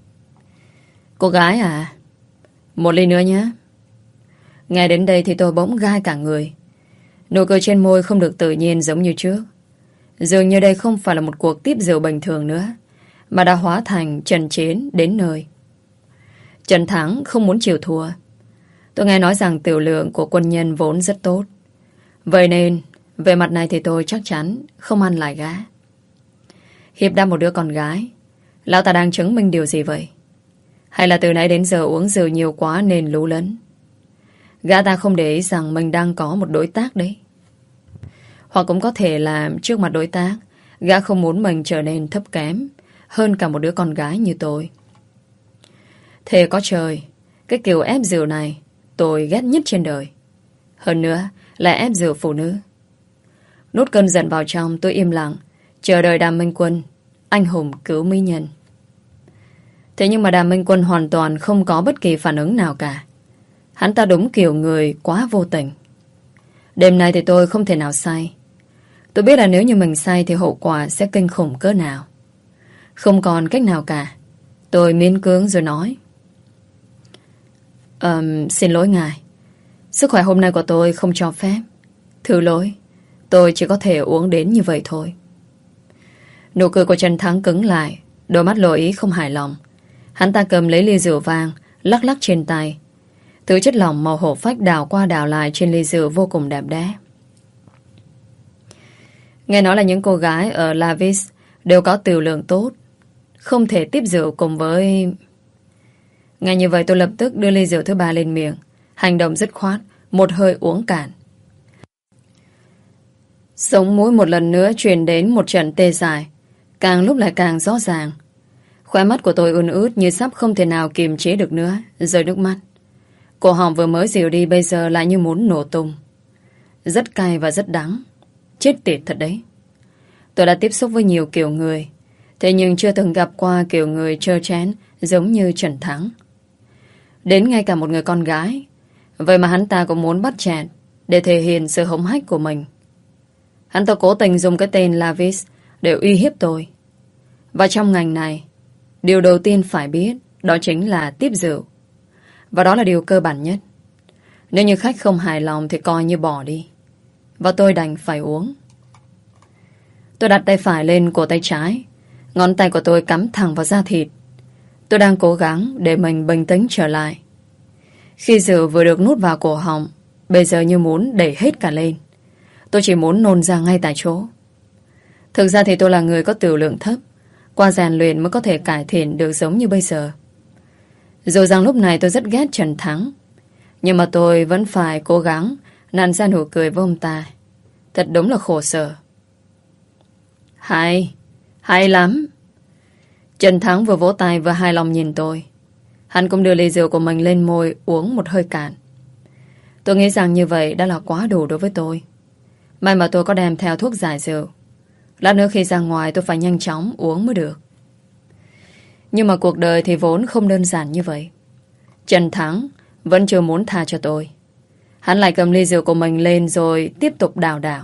Cô gái à, một ly nữa nhé. Nghe đến đây thì tôi bỗng gai cả người. Nụ cười trên môi không được tự nhiên giống như trước. Dường như đây không phải là một cuộc tiếp rượu bình thường nữa, mà đã hóa thành trận chiến đến nơi. Trần Thắng không muốn chịu thua. Tôi nghe nói rằng tiểu lượng của quân nhân vốn rất tốt. Vậy nên về mặt này thì tôi chắc chắn không ăn lại gã. Hiệp đáp một đứa con gái. Lão ta đang chứng minh điều gì vậy? Hay là từ nãy đến giờ uống rượu nhiều quá nên lú lẫn? Gã ta không để ý rằng mình đang có một đối tác đấy. Hoặc cũng có thể là trước mặt đối tác, gã không muốn mình trở nên thấp kém hơn cả một đứa con gái như tôi. Thế có trời, cái kiểu ép rượu này tôi ghét nhất trên đời. Hơn nữa là ép rượu phụ nữ. Nút cơn giận vào trong, tôi im lặng chờ đợi Đàm Minh Quân, anh hùng cứu mỹ nhân. Thế nhưng mà Đàm Minh Quân hoàn toàn không có bất kỳ phản ứng nào cả. Hắn ta đúng kiểu người quá vô tình. Đêm nay thì tôi không thể nào say. Tôi biết là nếu như mình say thì hậu quả sẽ kinh khủng cỡ nào. Không còn cách nào cả. Tôi miễn cưỡng rồi nói: um, Xin lỗi ngài, sức khỏe hôm nay của tôi không cho phép. Thứ lỗi, tôi chỉ có thể uống đến như vậy thôi. Nụ cười của Trần Thắng cứng lại, đôi mắt lộ ý không hài lòng. Hắn ta cầm lấy ly rượu vang, lắc lắc trên tay. Thứ chất lỏng màu hổ phách đào qua đào lại trên ly rượu vô cùng đẹp đẽ. Nghe nói là những cô gái ở Lavis đều có tiểu lượng tốt, không thể tiếp rượu cùng với... Ngay như vậy tôi lập tức đưa ly rượu thứ ba lên miệng. Hành động dứt khoát, một hơi uống cạn. Sống mũi một lần nữa truyền đến một trận tê dại, càng lúc lại càng rõ ràng. Khóe mắt của tôi ươn ướt như sắp không thể nào kiềm chế được nữa, rơi nước mắt. Cổ họng vừa mới dịu đi bây giờ lại như muốn nổ tung. Rất cay và rất đắng. Chết tiệt thật đấy. Tôi đã tiếp xúc với nhiều kiểu người, thế nhưng chưa từng gặp qua kiểu người trơ trẽn giống như Trần Thắng. Đến ngay cả một người con gái, vậy mà hắn ta cũng muốn bắt chẹt để thể hiện sự hống hách của mình. Hắn ta cố tình dùng cái tên Lavis để uy hiếp tôi. Và trong ngành này, điều đầu tiên phải biết đó chính là tiếp rượu. Và đó là điều cơ bản nhất. Nếu như khách không hài lòng thì coi như bỏ đi. Và tôi đành phải uống. Tôi đặt tay phải lên cổ tay trái. Ngón tay của tôi cắm thẳng vào da thịt. Tôi đang cố gắng để mình bình tĩnh trở lại. Khi rượu vừa được nuốt vào cổ họng, bây giờ như muốn đẩy hết cả lên. Tôi chỉ muốn nôn ra ngay tại chỗ. Thực ra thì tôi là người có tiểu lượng thấp, qua rèn luyện mới có thể cải thiện được giống như bây giờ. Dù rằng lúc này tôi rất ghét Trần Thắng, nhưng mà tôi vẫn phải cố gắng nặn ra nụ cười với ông ta. Thật đúng là khổ sở. Hay, hay lắm. Trần Thắng vừa vỗ tay vừa hài lòng nhìn tôi. Hắn cũng đưa ly rượu của mình lên môi uống một hơi cạn. Tôi nghĩ rằng như vậy đã là quá đủ đối với tôi. May mà tôi có đem theo thuốc giải rượu. Lát nữa khi ra ngoài tôi phải nhanh chóng uống mới được. Nhưng mà cuộc đời thì vốn không đơn giản như vậy. Trần Thắng vẫn chưa muốn tha cho tôi. Hắn lại cầm ly rượu của mình lên rồi tiếp tục đào đảo.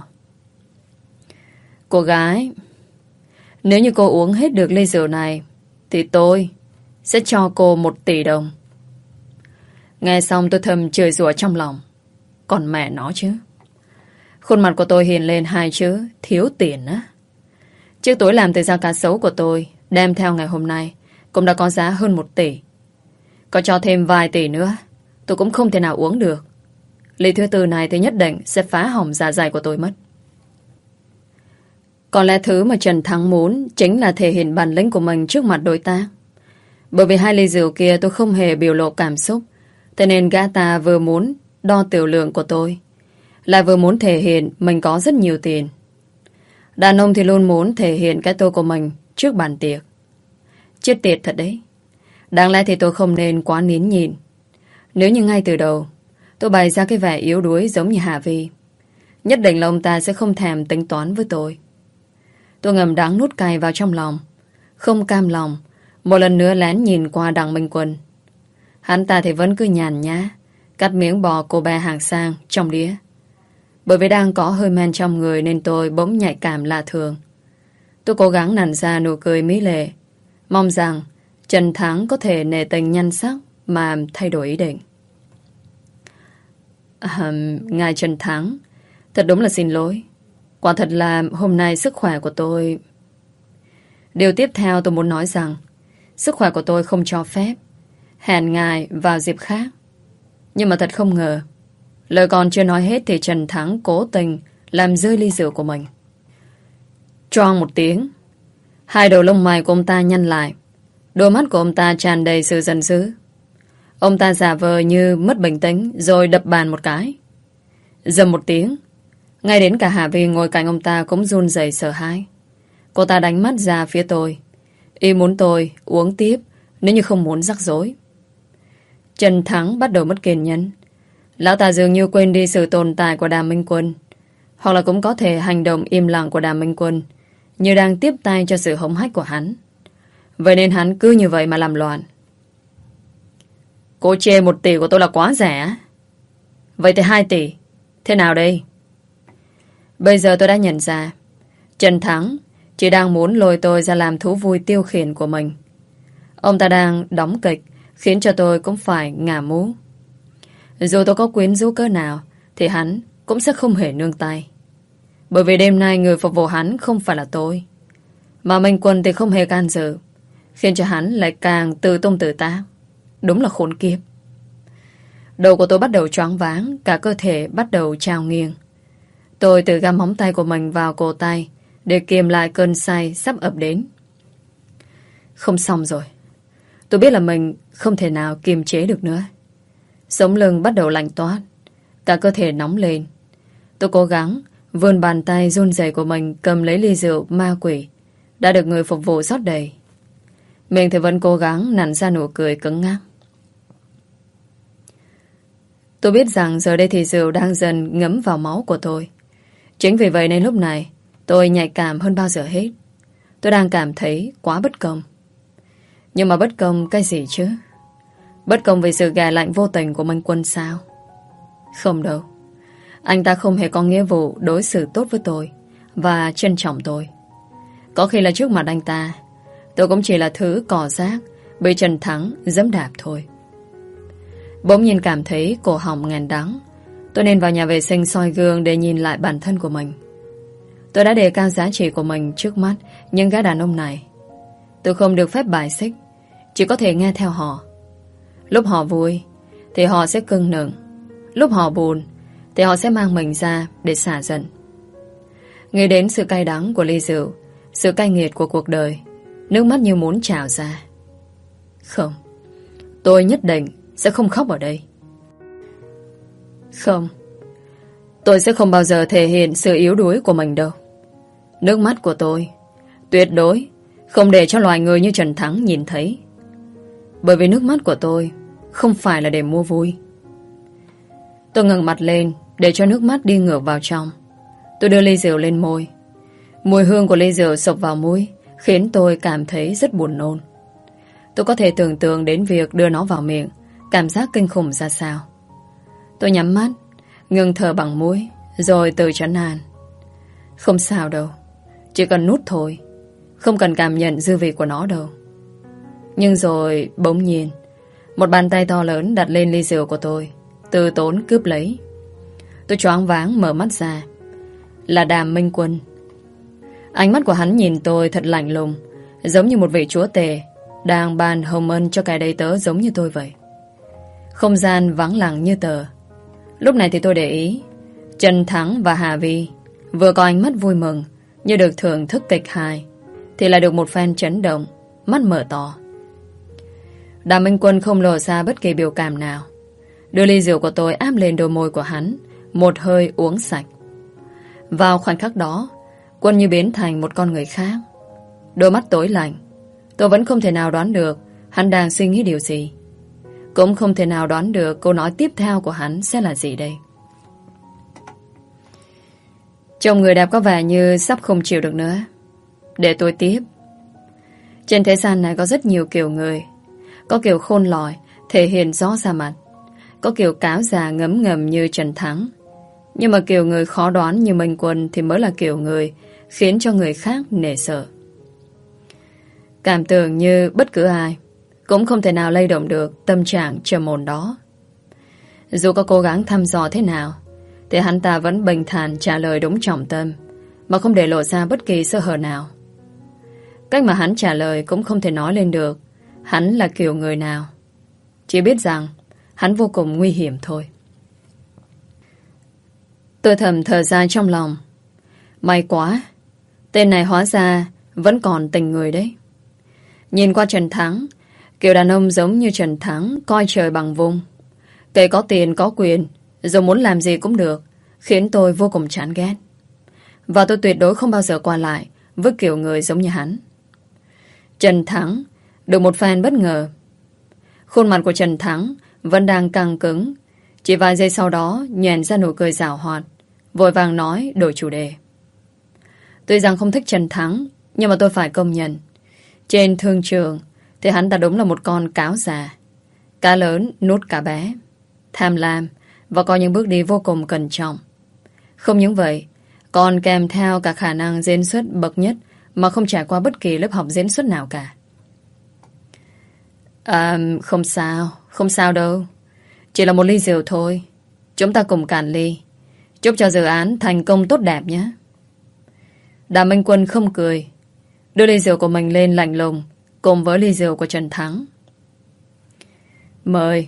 Cô gái, nếu như cô uống hết được ly rượu này thì tôi sẽ cho cô một tỷ đồng. Nghe xong tôi thầm chửi rủa trong lòng. Còn mẹ nó chứ. Khuôn mặt của tôi hiện lên hai chữ thiếu tiền á. Chiếc túi làm từ da cá sấu của tôi đem theo ngày hôm nay cũng đã có giá hơn một tỷ. Có cho thêm vài tỷ nữa tôi cũng không thể nào uống được. Ly thứ tư này thì nhất định sẽ phá hỏng dạ dày của tôi mất. Có lẽ thứ mà Trần Thắng muốn chính là thể hiện bản lĩnh của mình trước mặt đối tác. Bởi vì hai ly rượu kia tôi không hề biểu lộ cảm xúc, thế nên gã ta vừa muốn đo tiểu lượng của tôi, lại vừa muốn thể hiện mình có rất nhiều tiền. Đàn ông thì luôn muốn thể hiện cái tôi của mình trước bàn tiệc. Chết tiệt thật đấy. Đáng lẽ thì tôi không nên quá nín nhịn. Nếu như ngay từ đầu tôi bày ra cái vẻ yếu đuối giống như Hà Vi, nhất định là ông ta sẽ không thèm tính toán với tôi. Tôi ngầm đắng nuốt cay vào trong lòng, không cam lòng, một lần nữa lén nhìn qua Đặng Minh Quân. Hắn ta thì vẫn cứ nhàn nhã cắt miếng bò cô bé hàng sang trong đĩa. Bởi vì đang có hơi men trong người nên tôi bỗng nhạy cảm lạ thường. Tôi cố gắng nặn ra nụ cười mỹ lệ, mong rằng Trần Thắng có thể nể tình nhan sắc mà thay đổi ý định. À, ngài Trần Thắng, thật đúng là xin lỗi. Quả thật là hôm nay sức khỏe của tôi... Điều tiếp theo tôi muốn nói rằng sức khỏe của tôi không cho phép. Hẹn ngài vào dịp khác. Nhưng mà thật không ngờ, lời còn chưa nói hết thì Trần Thắng cố tình làm rơi ly rượu của mình. Choang một tiếng, hai đầu lông mày của ông ta nhăn lại. Đôi mắt của ông ta tràn đầy sự giận dữ. Ông ta giả vờ như mất bình tĩnh rồi đập bàn một cái. Dầm một tiếng, ngay đến cả Hà Vi ngồi cạnh ông ta cũng run rẩy sợ hãi. Cô ta đánh mắt ra phía tôi, ý muốn tôi uống tiếp nếu như không muốn rắc rối. Trần Thắng bắt đầu mất kiên nhẫn. Lão ta dường như quên đi sự tồn tại của Đàm Minh Quân, hoặc là cũng có thể hành động im lặng của Đàm Minh Quân như đang tiếp tay cho sự hống hách của hắn. Vậy nên hắn cứ như vậy mà làm loạn. Cô chê một tỷ của tôi là quá rẻ. Vậy thì hai tỷ, thế nào đây? Bây giờ tôi đã nhận ra Trần Thắng chỉ đang muốn lôi tôi ra làm thú vui tiêu khiển của mình. Ông ta đang đóng kịch khiến cho tôi cũng phải ngả mũ. Dù tôi có quyến rũ cỡ nào thì hắn cũng sẽ không hề nương tay. Bởi vì đêm nay người phục vụ hắn không phải là tôi, mà Minh Quân thì không hề can dự, khiến cho hắn lại càng tự tung tự tác. Đúng là khốn kiếp. Đầu của tôi bắt đầu choáng váng, cả cơ thể bắt đầu trao nghiêng. Tôi tự găm móng tay của mình vào cổ tay, để kiềm lại cơn say sắp ập đến. Không xong rồi. Tôi biết là mình không thể nào kiềm chế được nữa. Sống lưng bắt đầu lạnh toát, cả cơ thể nóng lên. Tôi cố gắng vươn bàn tay run rẩy của mình cầm lấy ly rượu ma quỷ đã được người phục vụ rót đầy. Mình thì vẫn cố gắng nặn ra nụ cười cứng ngắc. Tôi biết rằng giờ đây thì rượu đang dần ngấm vào máu của tôi. Chính vì vậy nên lúc này tôi nhạy cảm hơn bao giờ hết. Tôi đang cảm thấy quá bất công. Nhưng mà bất công cái gì chứ? Bất công vì sự gà lạnh vô tình của Minh Quân sao? Không đâu. Anh ta không hề có nghĩa vụ đối xử tốt với tôi và trân trọng tôi. Có khi là trước mặt anh ta, tôi cũng chỉ là thứ cỏ rác bị Trần Thắng giẫm đạp thôi. Bỗng nhiên cảm thấy cổ họng ngàn đắng. Tôi nên vào nhà vệ sinh soi gương để nhìn lại bản thân của mình. Tôi đã đề cao giá trị của mình trước mắt những gã đàn ông này. Tôi không được phép bài xích, chỉ có thể nghe theo họ. Lúc họ vui thì họ sẽ cưng nựng, lúc họ buồn thì họ sẽ mang mình ra để xả giận. Nghĩ đến sự cay đắng của ly rượu, sự cay nghiệt của cuộc đời, nước mắt như muốn trào ra. Không, tôi nhất định sẽ không khóc ở đây. Không, tôi sẽ không bao giờ thể hiện sự yếu đuối của mình đâu. Nước mắt của tôi tuyệt đối không để cho loài người như Trần Thắng nhìn thấy. Bởi vì nước mắt của tôi không phải là để mua vui. Tôi ngẩng mặt lên để cho nước mắt đi ngược vào trong. Tôi đưa ly rượu lên môi. Mùi hương của ly rượu sộc vào mũi khiến tôi cảm thấy rất buồn nôn. Tôi có thể tưởng tượng đến việc đưa nó vào miệng, cảm giác kinh khủng ra sao. Tôi nhắm mắt, ngừng thở bằng mũi, rồi tự trấn an. Không sao đâu, chỉ cần nút thôi, không cần cảm nhận dư vị của nó đâu. Nhưng rồi bỗng nhiên một bàn tay to lớn đặt lên ly rượu của tôi, từ tốn cướp lấy. Tôi choáng váng mở mắt ra. Là Đàm Minh Quân. Ánh mắt của hắn nhìn tôi thật lạnh lùng, giống như một vị chúa tể đang ban hồng ân cho cái đầy tớ giống như tôi vậy. Không gian vắng lặng như tờ. Lúc này thì tôi để ý Trần Thắng và Hà Vi vừa có ánh mắt vui mừng như được thưởng thức kịch hài, thì lại được một phen chấn động, mắt mở to. Đàm Minh Quân không lộ ra bất kỳ biểu cảm nào, đưa ly rượu của tôi áp lên đôi môi của hắn, một hơi uống sạch. Vào khoảnh khắc đó, Quân như biến thành một con người khác. Đôi mắt tối lạnh. Tôi vẫn không thể nào đoán được hắn đang suy nghĩ điều gì. Cũng không thể nào đoán được câu nói tiếp theo của hắn sẽ là gì đây. Chồng người đẹp có vẻ như sắp không chịu được nữa. Để tôi tiếp. Trên thế gian này có rất nhiều kiểu người. Có kiểu khôn lỏi, thể hiện rõ ra mặt. Có kiểu cáo già ngấm ngầm như Trần Thắng. Nhưng mà kiểu người khó đoán như Minh Quân thì mới là kiểu người khiến cho người khác nể sợ. Cảm tưởng như bất cứ ai cũng không thể nào lay động được tâm trạng trầm ổn đó. Dù có cố gắng thăm dò thế nào thì hắn ta vẫn bình thản trả lời đúng trọng tâm, mà không để lộ ra bất kỳ sơ hở nào. Cách mà hắn trả lời cũng không thể nói lên được hắn là kiểu người nào. Chỉ biết rằng hắn vô cùng nguy hiểm thôi. Tôi thầm thở dài trong lòng. May quá, tên này hóa ra vẫn còn tình người đấy. Nhìn qua Trần Thắng, kiểu đàn ông giống như Trần Thắng coi trời bằng vung. Kể có tiền có quyền, dù muốn làm gì cũng được, khiến tôi vô cùng chán ghét. Và tôi tuyệt đối không bao giờ qua lại với kiểu người giống như hắn. Trần Thắng được một phen bất ngờ. Khuôn mặt của Trần Thắng vẫn đang căng cứng. Chỉ vài giây sau đó nhoẻn ra nụ cười giảo hoạt, vội vàng nói đổi chủ đề. Tuy rằng không thích Trần Thắng, nhưng mà tôi phải công nhận, trên thương trường thì hắn ta đúng là một con cáo già. Cá lớn nuốt cá bé, tham lam và có những bước đi vô cùng cẩn trọng. Không những vậy, còn kèm theo cả khả năng diễn xuất bậc nhất mà không trải qua bất kỳ lớp học diễn xuất nào cả. À, không sao, không sao đâu. Chỉ là một ly rượu thôi. Chúng ta cùng cạn ly. Chúc cho dự án thành công tốt đẹp nhé. Đàm Minh Quân không cười, đưa ly rượu của mình lên lạnh lùng cùng với ly rượu của Trần Thắng. Mời.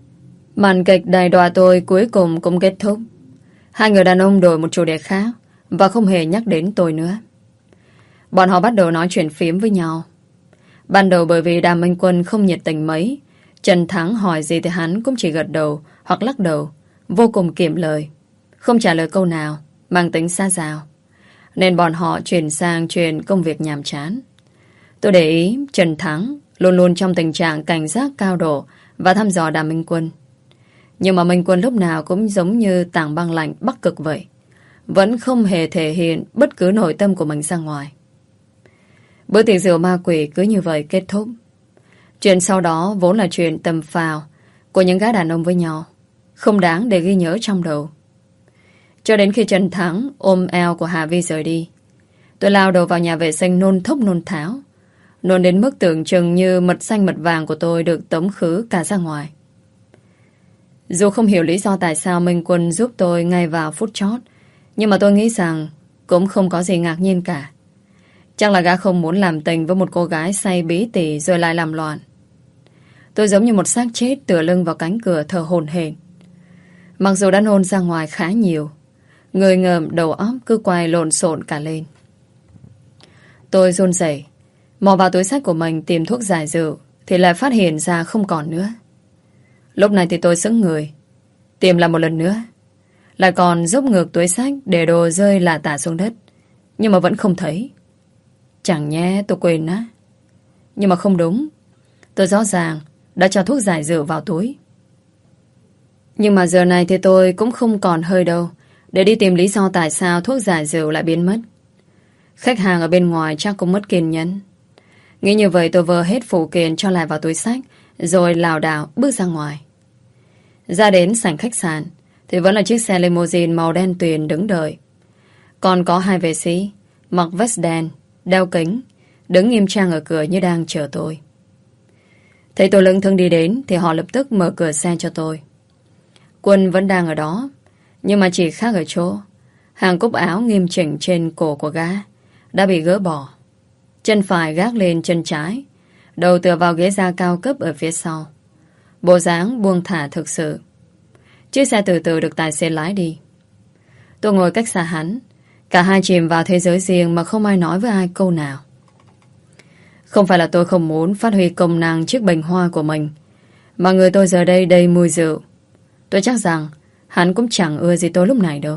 Màn kịch đầy đọa tôi cuối cùng cũng kết thúc. Hai người đàn ông đổi một chủ đề khác và không hề nhắc đến tôi nữa. Bọn họ bắt đầu nói chuyện phiếm với nhau. Ban đầu bởi vì Đàm Minh Quân không nhiệt tình mấy, Trần Thắng hỏi gì thì hắn cũng chỉ gật đầu hoặc lắc đầu, vô cùng kiệm lời, không trả lời câu nào, mang tính xa xao. Nên bọn họ chuyển sang chuyện công việc nhàm chán. Tôi để ý Trần Thắng luôn luôn trong tình trạng cảnh giác cao độ và thăm dò Đàm Minh Quân. Nhưng mà Minh Quân lúc nào cũng giống như tảng băng lạnh Bắc Cực vậy, vẫn không hề thể hiện bất cứ nội tâm của mình ra ngoài. Bữa tiệc rượu ma quỷ cứ như vậy kết thúc. Chuyện sau đó vốn là chuyện tầm phào của những gã đàn ông với nhau, không đáng để ghi nhớ trong đầu. Cho đến khi Trần Thắng ôm eo của Hà Vi rời đi, tôi lao đầu vào nhà vệ sinh nôn thốc nôn tháo, nôn đến mức tưởng chừng như mật xanh mật vàng của tôi được tống khứ cả ra ngoài. Dù không hiểu lý do tại sao Minh Quân giúp tôi ngay vào phút chót, nhưng mà tôi nghĩ rằng cũng không có gì ngạc nhiên cả. Chắc là gã không muốn làm tình với một cô gái say bí tỉ rồi lại làm loạn. Tôi giống như một xác chết tựa lưng vào cánh cửa thở hổn hển. Mặc dù đã nôn ra ngoài khá nhiều, người ngợm đầu óc cứ quay lộn xộn cả lên. Tôi run rẩy mò vào túi xách của mình tìm thuốc giải rượu thì lại phát hiện ra không còn nữa. Lúc này thì tôi sững người, tìm lại một lần nữa, lại còn dốc ngược túi xách để đồ rơi lả tả xuống đất, nhưng mà vẫn không thấy. Chẳng nhẽ tôi quên á. Nhưng mà không đúng, tôi rõ ràng đã cho thuốc giải rượu vào túi. Nhưng mà giờ này thì tôi cũng không còn hơi đâu để đi tìm lý do tại sao thuốc giải rượu lại biến mất. Khách hàng ở bên ngoài chắc cũng mất kiên nhẫn. Nghĩ như vậy tôi vơ hết phụ kiện cho lại vào túi xách, rồi lảo đảo bước ra ngoài. Ra đến sảnh khách sạn thì vẫn là chiếc xe limousine màu đen tuyền đứng đợi. Còn có hai vệ sĩ mặc vest đen, đeo kính, đứng nghiêm trang ở cửa như đang chờ tôi. Thấy tôi lững thững đi đến thì họ lập tức mở cửa xe cho tôi. Quân vẫn đang ở đó, nhưng mà chỉ khác ở chỗ hàng cúc áo nghiêm chỉnh trên cổ của gã đã bị gỡ bỏ. Chân phải gác lên chân trái, đầu tựa vào ghế da cao cấp ở phía sau. Bộ dáng buông thả thực sự. Chiếc xe từ từ được tài xế lái đi. Tôi ngồi cách xa hắn, cả hai chìm vào thế giới riêng mà không ai nói với ai câu nào. Không phải là tôi không muốn phát huy công năng chiếc bình hoa của mình, mà người tôi giờ đây đầy mùi rượu. Tôi chắc rằng hắn cũng chẳng ưa gì tôi lúc này đâu.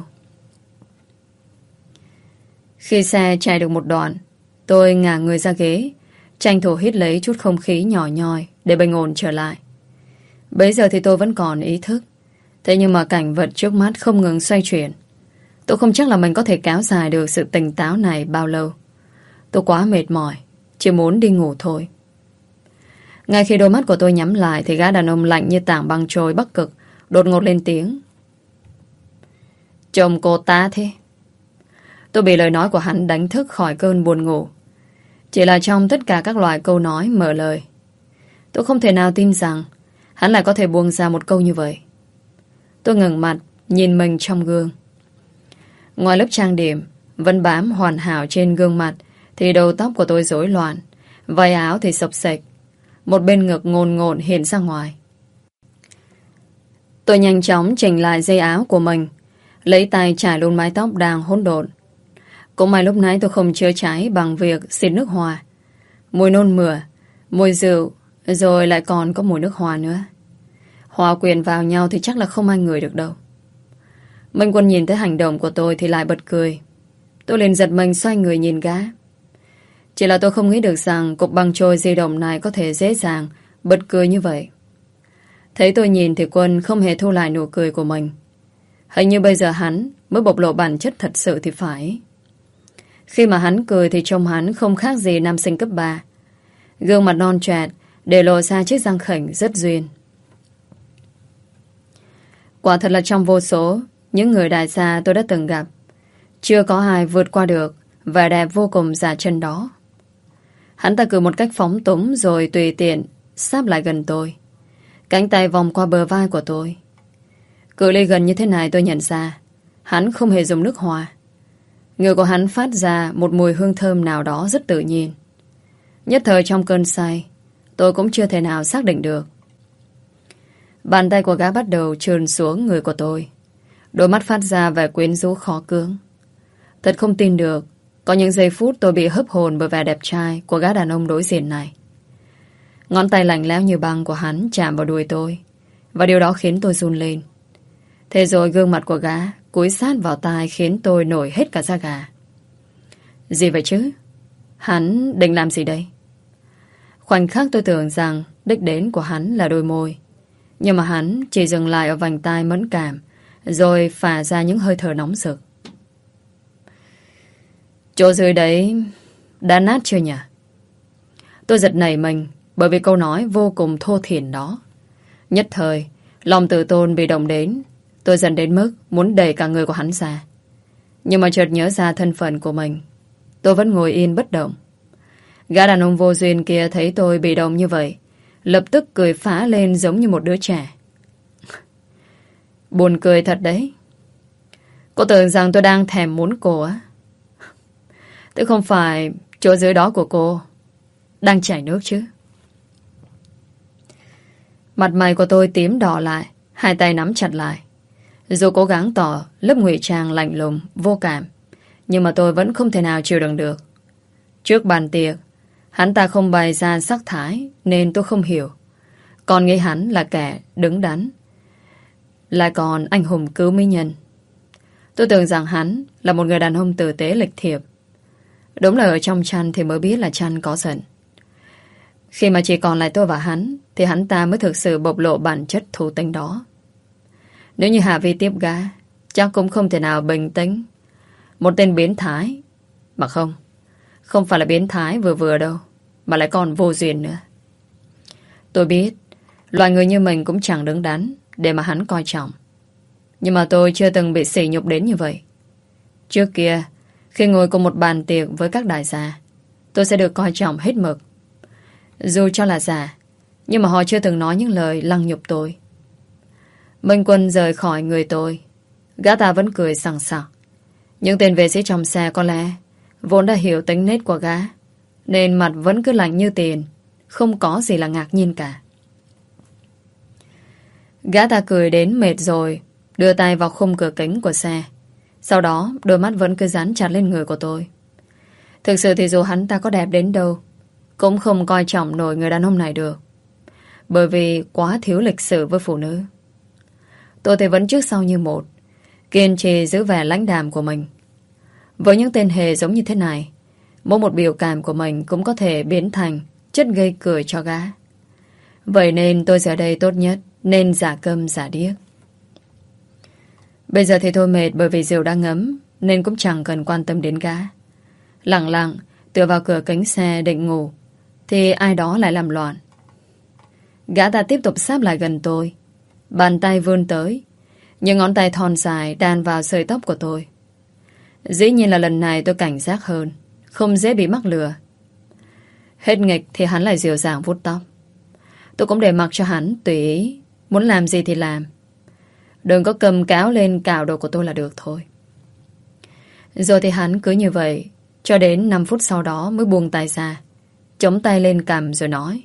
Khi xe chạy được một đoạn, tôi ngả người ra ghế, tranh thủ hít lấy chút không khí nhỏ nhoi để bình ổn trở lại. Bấy giờ thì tôi vẫn còn ý thức, thế nhưng mà cảnh vật trước mắt không ngừng xoay chuyển. Tôi không chắc là mình có thể kéo dài được sự tỉnh táo này bao lâu. Tôi quá mệt mỏi, chỉ muốn đi ngủ thôi. Ngay khi đôi mắt của tôi nhắm lại thì gã đàn ông lạnh như tảng băng trôi Bắc Cực đột ngột lên tiếng. Chồng cô ta thế? Tôi bị lời nói của hắn đánh thức khỏi cơn buồn ngủ. Chỉ là trong tất cả các loại câu nói mở lời, tôi không thể nào tin rằng hắn lại có thể buông ra một câu như vậy. Tôi ngẩng mặt nhìn mình trong gương. Ngoài lớp trang điểm vẫn bám hoàn hảo trên gương mặt thì đầu tóc của tôi rối loạn, váy áo thì xộc xệch, một bên ngực ngồn ngộn hiện ra ngoài. Tôi nhanh chóng chỉnh lại dây áo của mình, lấy tay trải luôn mái tóc đang hỗn độn. Cũng may lúc nãy tôi không chữa cháy bằng việc xịt nước hoa. Mùi nôn mửa, mùi rượu, rồi lại còn có mùi nước hoa nữa. Hòa quyện vào nhau thì chắc là không ai ngửi được đâu. Minh Quân nhìn thấy hành động của tôi thì lại bật cười. Tôi liền giật mình xoay người nhìn gã. Chỉ là tôi không nghĩ được rằng cục băng trôi di động này có thể dễ dàng bật cười như vậy. Thấy tôi nhìn thì Quân không hề thu lại nụ cười của mình. Hình như bây giờ hắn mới bộc lộ bản chất thật sự thì phải. Khi mà hắn cười thì trông hắn không khác gì nam sinh cấp ba. Gương mặt non choẹt để lộ ra chiếc răng khểnh rất duyên. Quả thật là trong vô số những người đại gia tôi đã từng gặp, chưa có ai vượt qua được vẻ đẹp vô cùng giả chân đó. Hắn ta cười một cách phóng túng rồi tùy tiện sáp lại gần tôi, cánh tay vòng qua bờ vai của tôi. Cự ly gần như thế này tôi nhận ra hắn không hề dùng nước hoa. Người của hắn phát ra một mùi hương thơm nào đó rất tự nhiên. Nhất thời trong cơn say, tôi cũng chưa thể nào xác định được. Bàn tay của gã bắt đầu trườn xuống người của tôi, đôi mắt phát ra vẻ quyến rũ khó cưỡng. Thật không tin được. Có những giây phút tôi bị hấp hồn bởi vẻ đẹp trai của gã đàn ông đối diện này. Ngón tay lạnh lẽo như băng của hắn chạm vào đùi tôi, và điều đó khiến tôi run lên. Thế rồi gương mặt của gã cúi sát vào tai khiến tôi nổi hết cả da gà. Gì vậy chứ? Hắn định làm gì đây? Khoảnh khắc tôi tưởng rằng đích đến của hắn là đôi môi, nhưng mà hắn chỉ dừng lại ở vành tai mẫn cảm, rồi phả ra những hơi thở nóng rực. Chỗ dưới đấy đã nát chưa nhỉ? Tôi giật nảy mình bởi vì câu nói vô cùng thô thiển đó. Nhất thời, lòng tự tôn bị động đến. Tôi dần đến mức muốn đẩy cả người của hắn ra. Nhưng mà chợt nhớ ra thân phận của mình. Tôi vẫn ngồi yên bất động. Gã đàn ông vô duyên kia thấy tôi bị động như vậy, lập tức cười phá lên giống như một đứa trẻ. Buồn cười thật đấy. Cô tưởng rằng tôi đang thèm muốn cô á? Tôi không phải chỗ dưới đó của cô đang chảy nước chứ? Mặt mày của tôi tím đỏ lại, hai tay nắm chặt lại. Dù cố gắng tỏ lớp ngụy trang lạnh lùng, vô cảm, nhưng mà tôi vẫn không thể nào chịu đựng được. Trước bàn tiệc, hắn ta không bày ra sắc thái nên tôi không hiểu. Còn nghĩ hắn là kẻ đứng đắn, lại còn anh hùng cứu mỹ nhân. Tôi tưởng rằng hắn là một người đàn ông tử tế lịch thiệp. Đúng là ở trong chăn thì mới biết là chăn có giận. Khi mà chỉ còn lại tôi và hắn, thì hắn ta mới thực sự bộc lộ bản chất thú tính đó. Nếu như Hà Vi tiếp gã, chắc cũng không thể nào bình tĩnh. Một tên biến thái. Mà không, không phải là biến thái vừa vừa đâu, mà lại còn vô duyên nữa. Tôi biết loài người như mình cũng chẳng đứng đắn để mà hắn coi trọng. Nhưng mà tôi chưa từng bị sỉ nhục đến như vậy. Trước kia, khi ngồi cùng một bàn tiệc với các đại gia, tôi sẽ được coi trọng hết mực. Dù cho là giả, nhưng mà họ chưa từng nói những lời lăng nhục tôi. Minh Quân rời khỏi người tôi, gã ta vẫn cười sằng sặc. Những tên vệ sĩ trong xe có lẽ vốn đã hiểu tính nết của gã, nên mặt vẫn cứ lạnh như tiền, không có gì là ngạc nhiên cả. Gã ta cười đến mệt rồi, đưa tay vào khung cửa kính của xe. Sau đó đôi mắt vẫn cứ dán chặt lên người của tôi. Thực sự thì dù hắn ta có đẹp đến đâu, cũng không coi trọng nổi người đàn ông này được, bởi vì quá thiếu lịch sự với phụ nữ. Tôi thì vẫn trước sau như một, kiên trì giữ vẻ lãnh đạm của mình. Với những tên hề giống như thế này, mỗi một biểu cảm của mình cũng có thể biến thành chất gây cười cho gã. Vậy nên tôi giờ đây tốt nhất nên giả câm giả điếc. Bây giờ thì tôi mệt bởi vì rượu đã ngấm, nên cũng chẳng cần quan tâm đến gã. Lặng lặng tựa vào cửa kính xe định ngủ, thì ai đó lại làm loạn. Gã ta tiếp tục sáp lại gần tôi, bàn tay vươn tới, những ngón tay thon dài đan vào sợi tóc của tôi. Dĩ nhiên là lần này tôi cảnh giác hơn, không dễ bị mắc lừa. Hết nghịch thì hắn lại dịu dàng vuốt tóc. Tôi cũng để mặc cho hắn tùy ý, muốn làm gì thì làm. Đừng có cầm cáo lên cạo đầu của tôi là được thôi. Rồi thì hắn cứ như vậy cho đến năm phút sau đó mới buông tay ra, chống tay lên cằm rồi nói: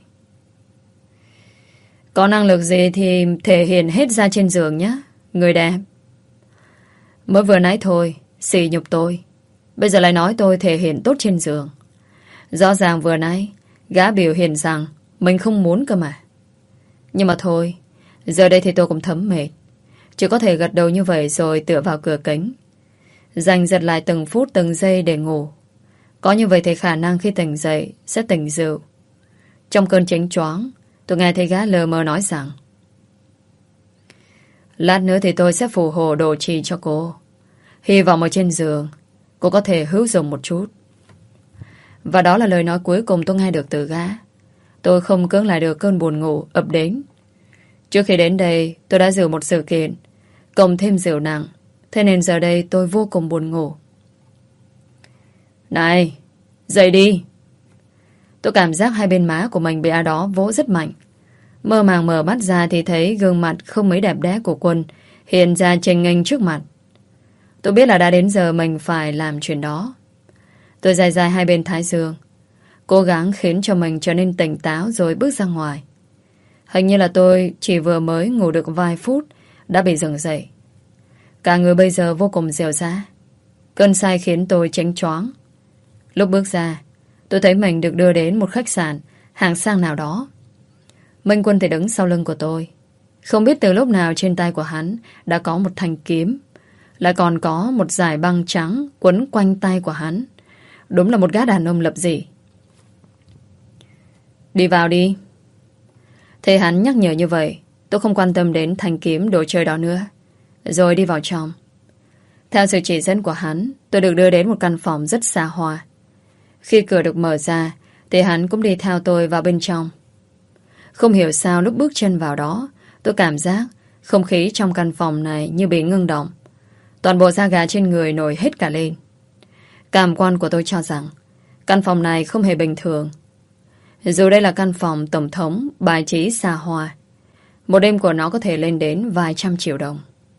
có năng lực gì thì thể hiện hết ra trên giường nhé, người đẹp. Mới vừa nãy thôi sỉ nhục tôi, bây giờ lại nói tôi thể hiện tốt trên giường. Rõ ràng vừa nãy gã biểu hiện rằng mình không muốn cơ mà. Nhưng mà thôi, giờ đây thì tôi cũng thấm mệt, chỉ có thể gật đầu như vậy rồi tựa vào cửa kính, giành giật lại từng phút từng giây để ngủ. Có như vậy thì khả năng khi tỉnh dậy sẽ tỉnh rượu. Trong cơn chánh choáng, tôi nghe thấy gã lờ mờ nói rằng: lát nữa thì tôi sẽ phù hộ đồ trì cho cô. Hy vọng ở trên giường cô có thể hữu dụng một chút. Và đó là lời nói cuối cùng tôi nghe được từ gã. Tôi không cưỡng lại được cơn buồn ngủ ập đến. Trước khi đến đây tôi đã dự một sự kiện, cộng thêm rượu nặng, thế nên giờ đây tôi vô cùng buồn ngủ. Này, dậy đi. Tôi cảm giác hai bên má của mình bị ai đó vỗ rất mạnh. Mơ màng mở mắt ra thì thấy gương mặt không mấy đẹp đẽ của Quân hiện ra chênh nghênh trước mặt. Tôi biết là đã đến giờ mình phải làm chuyện đó. Tôi dài dài hai bên thái dương, cố gắng khiến cho mình trở nên tỉnh táo rồi bước ra ngoài. Hình như là tôi chỉ vừa mới ngủ được vài phút đã bị dừng dậy. Cả người bây giờ vô cùng dẻo dã. Cơn say khiến tôi chánh choáng. Lúc bước ra, tôi thấy mình được đưa đến một khách sạn hạng sang nào đó. Minh Quân thì đứng sau lưng của tôi. Không biết từ lúc nào trên tay của hắn đã có một thanh kiếm, lại còn có một dải băng trắng quấn quanh tay của hắn. Đúng là một gã đàn ông lập dị. Đi vào đi. Thấy hắn nhắc nhở như vậy, tôi không quan tâm đến thanh kiếm đồ chơi đó nữa, rồi đi vào trong. Theo sự chỉ dẫn của hắn, tôi được đưa đến một căn phòng rất xa hoa. Khi cửa được mở ra, thì hắn cũng đi theo tôi vào bên trong. Không hiểu sao lúc bước chân vào đó, tôi cảm giác không khí trong căn phòng này như bị ngưng động. Toàn bộ da gà trên người nổi hết cả lên. Cảm quan của tôi cho rằng căn phòng này không hề bình thường. Dù đây là căn phòng tổng thống bài trí xa hoa, một đêm của nó có thể lên đến vài trăm triệu đồng.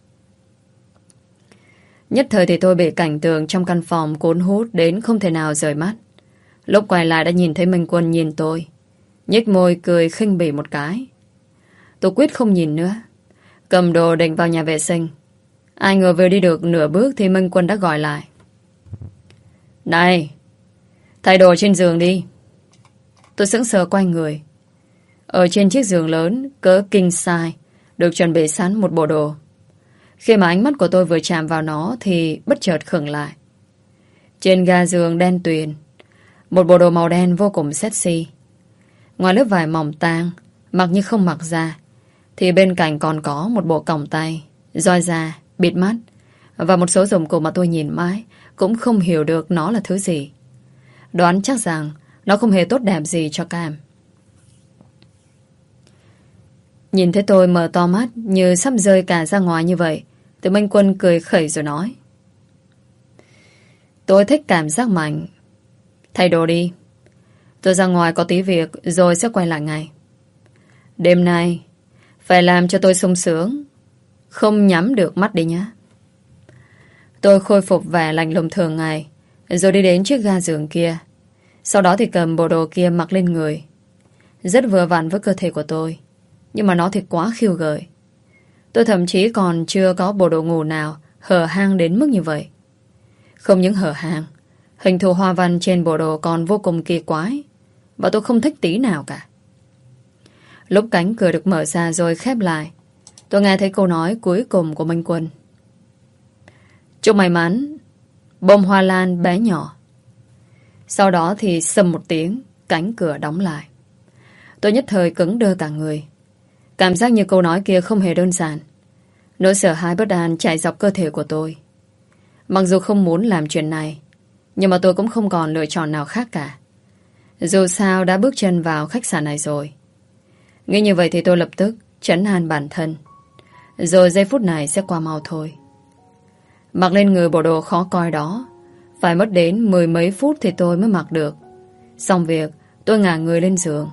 Nhất thời thì tôi bị cảnh tượng trong căn phòng cuốn hút đến không thể nào rời mắt. Lúc quay lại đã nhìn thấy Minh Quân nhìn tôi, nhếch môi cười khinh bỉ một cái. Tôi quyết không nhìn nữa, cầm đồ định vào nhà vệ sinh. Ai ngờ vừa đi được nửa bước thì Minh Quân đã gọi lại. Này, thay đồ trên giường đi. Tôi sững sờ quay người. Ở trên chiếc giường lớn cỡ king size được chuẩn bị sẵn một bộ đồ. Khi mà ánh mắt của tôi vừa chạm vào nó thì bất chợt khựng lại. Trên ga giường đen tuyền, một bộ đồ màu đen vô cùng sexy. Ngoài lớp vải mỏng tang, mặc như không mặc ra, thì bên cạnh còn có một bộ còng tay, roi da, bịt mắt và một số dụng cụ mà tôi nhìn mãi cũng không hiểu được nó là thứ gì. Đoán chắc rằng nó không hề tốt đẹp gì cho Cam. Nhìn thấy tôi mở to mắt như sắp rơi cả ra ngoài như vậy, thì Minh Quân cười khẩy rồi nói: Tôi thích cảm giác mạnh. Thay đồ đi. Tôi ra ngoài có tí việc rồi sẽ quay lại ngay. Đêm nay phải làm cho tôi sung sướng, không nhắm được mắt đi nhé. Tôi khôi phục vẻ lạnh lùng thường ngày, rồi đi đến chiếc ga giường kia. Sau đó thì cầm bộ đồ kia mặc lên người. Rất vừa vặn với cơ thể của tôi, nhưng mà nó thì quá khiêu gợi. Tôi thậm chí còn chưa có bộ đồ ngủ nào hở hang đến mức như vậy. Không những hở hang, hình thù hoa văn trên bộ đồ còn vô cùng kỳ quái, và tôi không thích tí nào cả. Lúc cánh cửa được mở ra rồi khép lại, tôi nghe thấy câu nói cuối cùng của Minh Quân: Chúc may mắn, bông hoa lan bé nhỏ. Sau đó thì sầm một tiếng, cánh cửa đóng lại. Tôi nhất thời cứng đơ cả người. Cảm giác như câu nói kia không hề đơn giản. Nỗi sợ hãi bất an chạy dọc cơ thể của tôi. Mặc dù không muốn làm chuyện này, nhưng mà tôi cũng không còn lựa chọn nào khác cả. Dù sao đã bước chân vào khách sạn này rồi. Nghĩ như vậy thì tôi lập tức trấn an bản thân. Rồi giây phút này sẽ qua mau thôi. Mặc lên người bộ đồ khó coi đó, phải mất đến mười mấy phút thì tôi mới mặc được. Xong việc, tôi ngả người lên giường.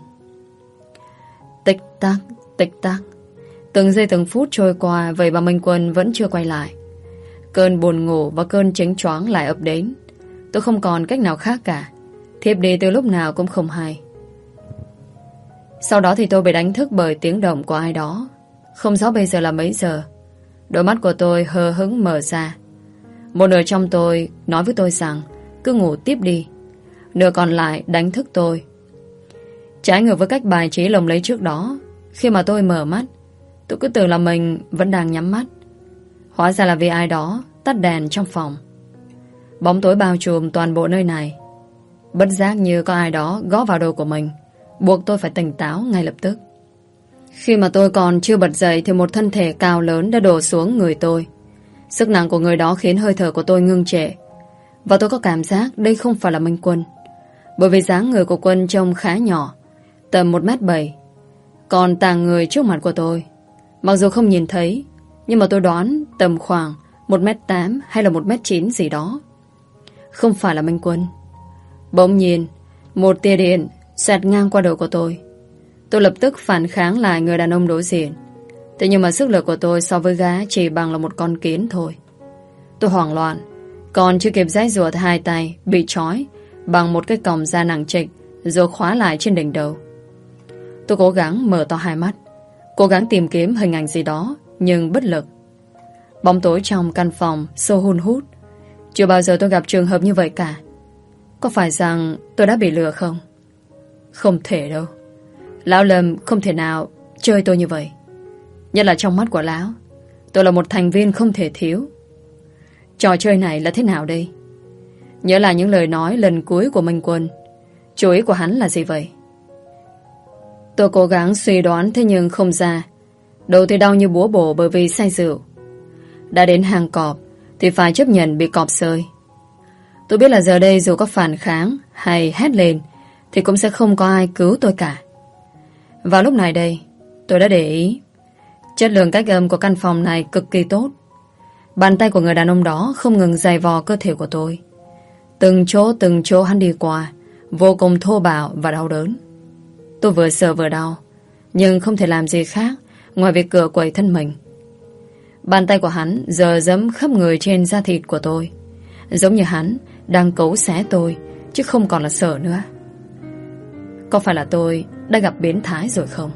Tích tắc, tích tắc. Từng giây từng phút trôi qua, vậy mà Minh Quân vẫn chưa quay lại. Cơn buồn ngủ và cơn chánh choáng lại ập đến. Tôi không còn cách nào khác cả. Thiếp đi từ lúc nào cũng không hay. Sau đó thì tôi bị đánh thức bởi tiếng động của ai đó. Không rõ bây giờ là mấy giờ. Đôi mắt của tôi hờ hững mở ra. Một nửa trong tôi nói với tôi rằng cứ ngủ tiếp đi. Nửa còn lại đánh thức tôi. Trái ngược với cách bài trí lồng lấy trước đó, khi mà tôi mở mắt, tôi cứ tưởng là mình vẫn đang nhắm mắt. Hóa ra là vì ai đó tắt đèn trong phòng. Bóng tối bao trùm toàn bộ nơi này. Bất giác như có ai đó gõ vào đầu của mình, buộc tôi phải tỉnh táo ngay lập tức. Khi mà tôi còn chưa bật dậy thì một thân thể cao lớn đã đổ xuống người tôi. Sức nặng của người đó khiến hơi thở của tôi ngưng trệ. Và tôi có cảm giác đây không phải là Minh Quân, bởi vì dáng người của Quân trông khá nhỏ, tầm một mét bảy. Còn tàng người trước mặt của tôi, mặc dù không nhìn thấy, nhưng mà tôi đoán tầm khoảng một mét tám hay là một mét chín gì đó. Không phải là Minh Quân. Bỗng nhiên một tia điện xẹt ngang qua đầu của tôi. Tôi lập tức phản kháng lại người đàn ông đối diện. Thế nhưng mà sức lực của tôi so với gã chỉ bằng là một con kiến thôi. Tôi hoảng loạn, còn chưa kịp giãy giụa thì hai tay bị trói bằng một cái còng da nặng trịch rồi khóa lại trên đỉnh đầu. Tôi cố gắng mở to hai mắt, cố gắng tìm kiếm hình ảnh gì đó, nhưng bất lực. Bóng tối trong căn phòng sâu hun hút. Chưa bao giờ tôi gặp trường hợp như vậy cả. Có phải rằng tôi đã bị lừa không? Không thể đâu. Lão Lâm không thể nào chơi tôi như vậy. Nhất là trong mắt của lão, tôi là một thành viên không thể thiếu. Trò chơi này là thế nào đây? Nhớ là những lời nói lần cuối của Minh Quân. Chú ý của hắn là gì vậy? Tôi cố gắng suy đoán, thế nhưng không ra. Đầu thì đau như búa bổ bởi vì say rượu. Đã đến hàng cọp thì phải chấp nhận bị cọp sơi. Tôi biết là giờ đây dù có phản kháng hay hét lên thì cũng sẽ không có ai cứu tôi cả. Vào lúc này đây, tôi đã để ý chất lượng cách âm của căn phòng này cực kỳ tốt. Bàn tay của người đàn ông đó không ngừng giày vò cơ thể của tôi. Từng chỗ từng chỗ hắn đi qua vô cùng thô bạo và đau đớn. Tôi vừa sợ vừa đau, nhưng không thể làm gì khác ngoài việc cựa quậy thân mình. Bàn tay của hắn giờ giẫm khắp người trên da thịt của tôi, giống như hắn đang cấu xé tôi, chứ không còn là sợ nữa. Có phải là tôi đã gặp biến thái rồi không?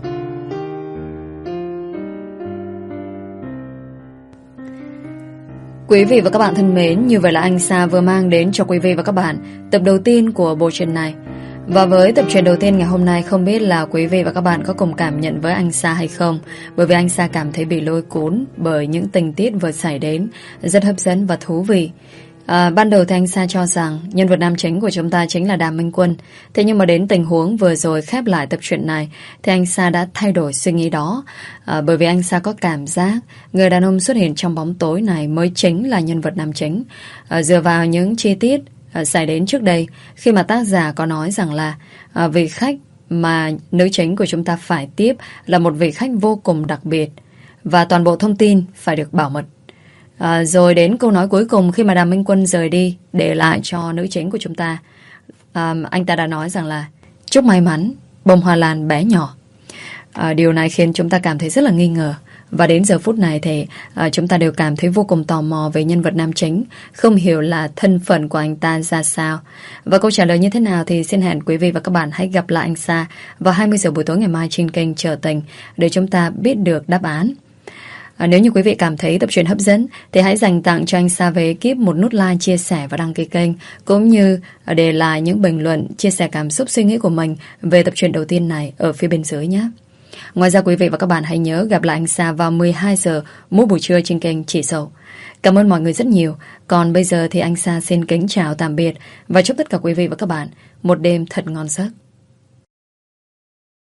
Quý vị và các bạn thân mến, như vậy là anh Sa vừa mang đến cho quý vị và các bạn tập đầu tiên của bộ truyện này. Và với tập truyện đầu tiên ngày hôm nay, không biết là quý vị và các bạn có cùng cảm nhận với anh Sa hay không? Bởi vì anh Sa cảm thấy bị lôi cuốn bởi những tình tiết vừa xảy đến, rất hấp dẫn và thú vị. À, ban đầu thì anh Sa cho rằng nhân vật nam chính của chúng ta chính là Đàm Minh Quân. Thế nhưng mà đến tình huống vừa rồi khép lại tập truyện này thì anh Sa đã thay đổi suy nghĩ đó. à, Bởi vì anh Sa có cảm giác người đàn ông xuất hiện trong bóng tối này mới chính là nhân vật nam chính. à, Dựa vào những chi tiết à, xảy đến trước đây, khi mà tác giả có nói rằng là à, vị khách mà nữ chính của chúng ta phải tiếp là một vị khách vô cùng đặc biệt, và toàn bộ thông tin phải được bảo mật. À, rồi đến câu nói cuối cùng khi mà Đàm Minh Quân rời đi, để lại cho nữ chính của chúng ta, à, anh ta đã nói rằng là chúc may mắn bông hoa lan bé nhỏ. à, Điều này khiến chúng ta cảm thấy rất là nghi ngờ. Và đến giờ phút này thì à, chúng ta đều cảm thấy vô cùng tò mò về nhân vật nam chính, không hiểu là thân phận của anh ta ra sao. Và câu trả lời như thế nào thì xin hẹn quý vị và các bạn hãy gặp lại anh Sa vào hai mươi giờ buổi tối ngày mai trên kênh Trở Tình để chúng ta biết được đáp án. À, nếu như quý vị cảm thấy tập truyện hấp dẫn thì hãy dành tặng cho anh Sa về ekip một nút like, chia sẻ và đăng ký kênh, cũng như để lại những bình luận, chia sẻ cảm xúc, suy nghĩ của mình về tập truyện đầu tiên này ở phía bên dưới nhé. Ngoài ra quý vị và các bạn hãy nhớ gặp lại anh Sa vào mười hai giờ mỗi buổi trưa trên kênh Chị Dậu. Cảm ơn mọi người rất nhiều. Còn bây giờ thì anh Sa xin kính chào tạm biệt và chúc tất cả quý vị và các bạn một đêm thật ngon giấc.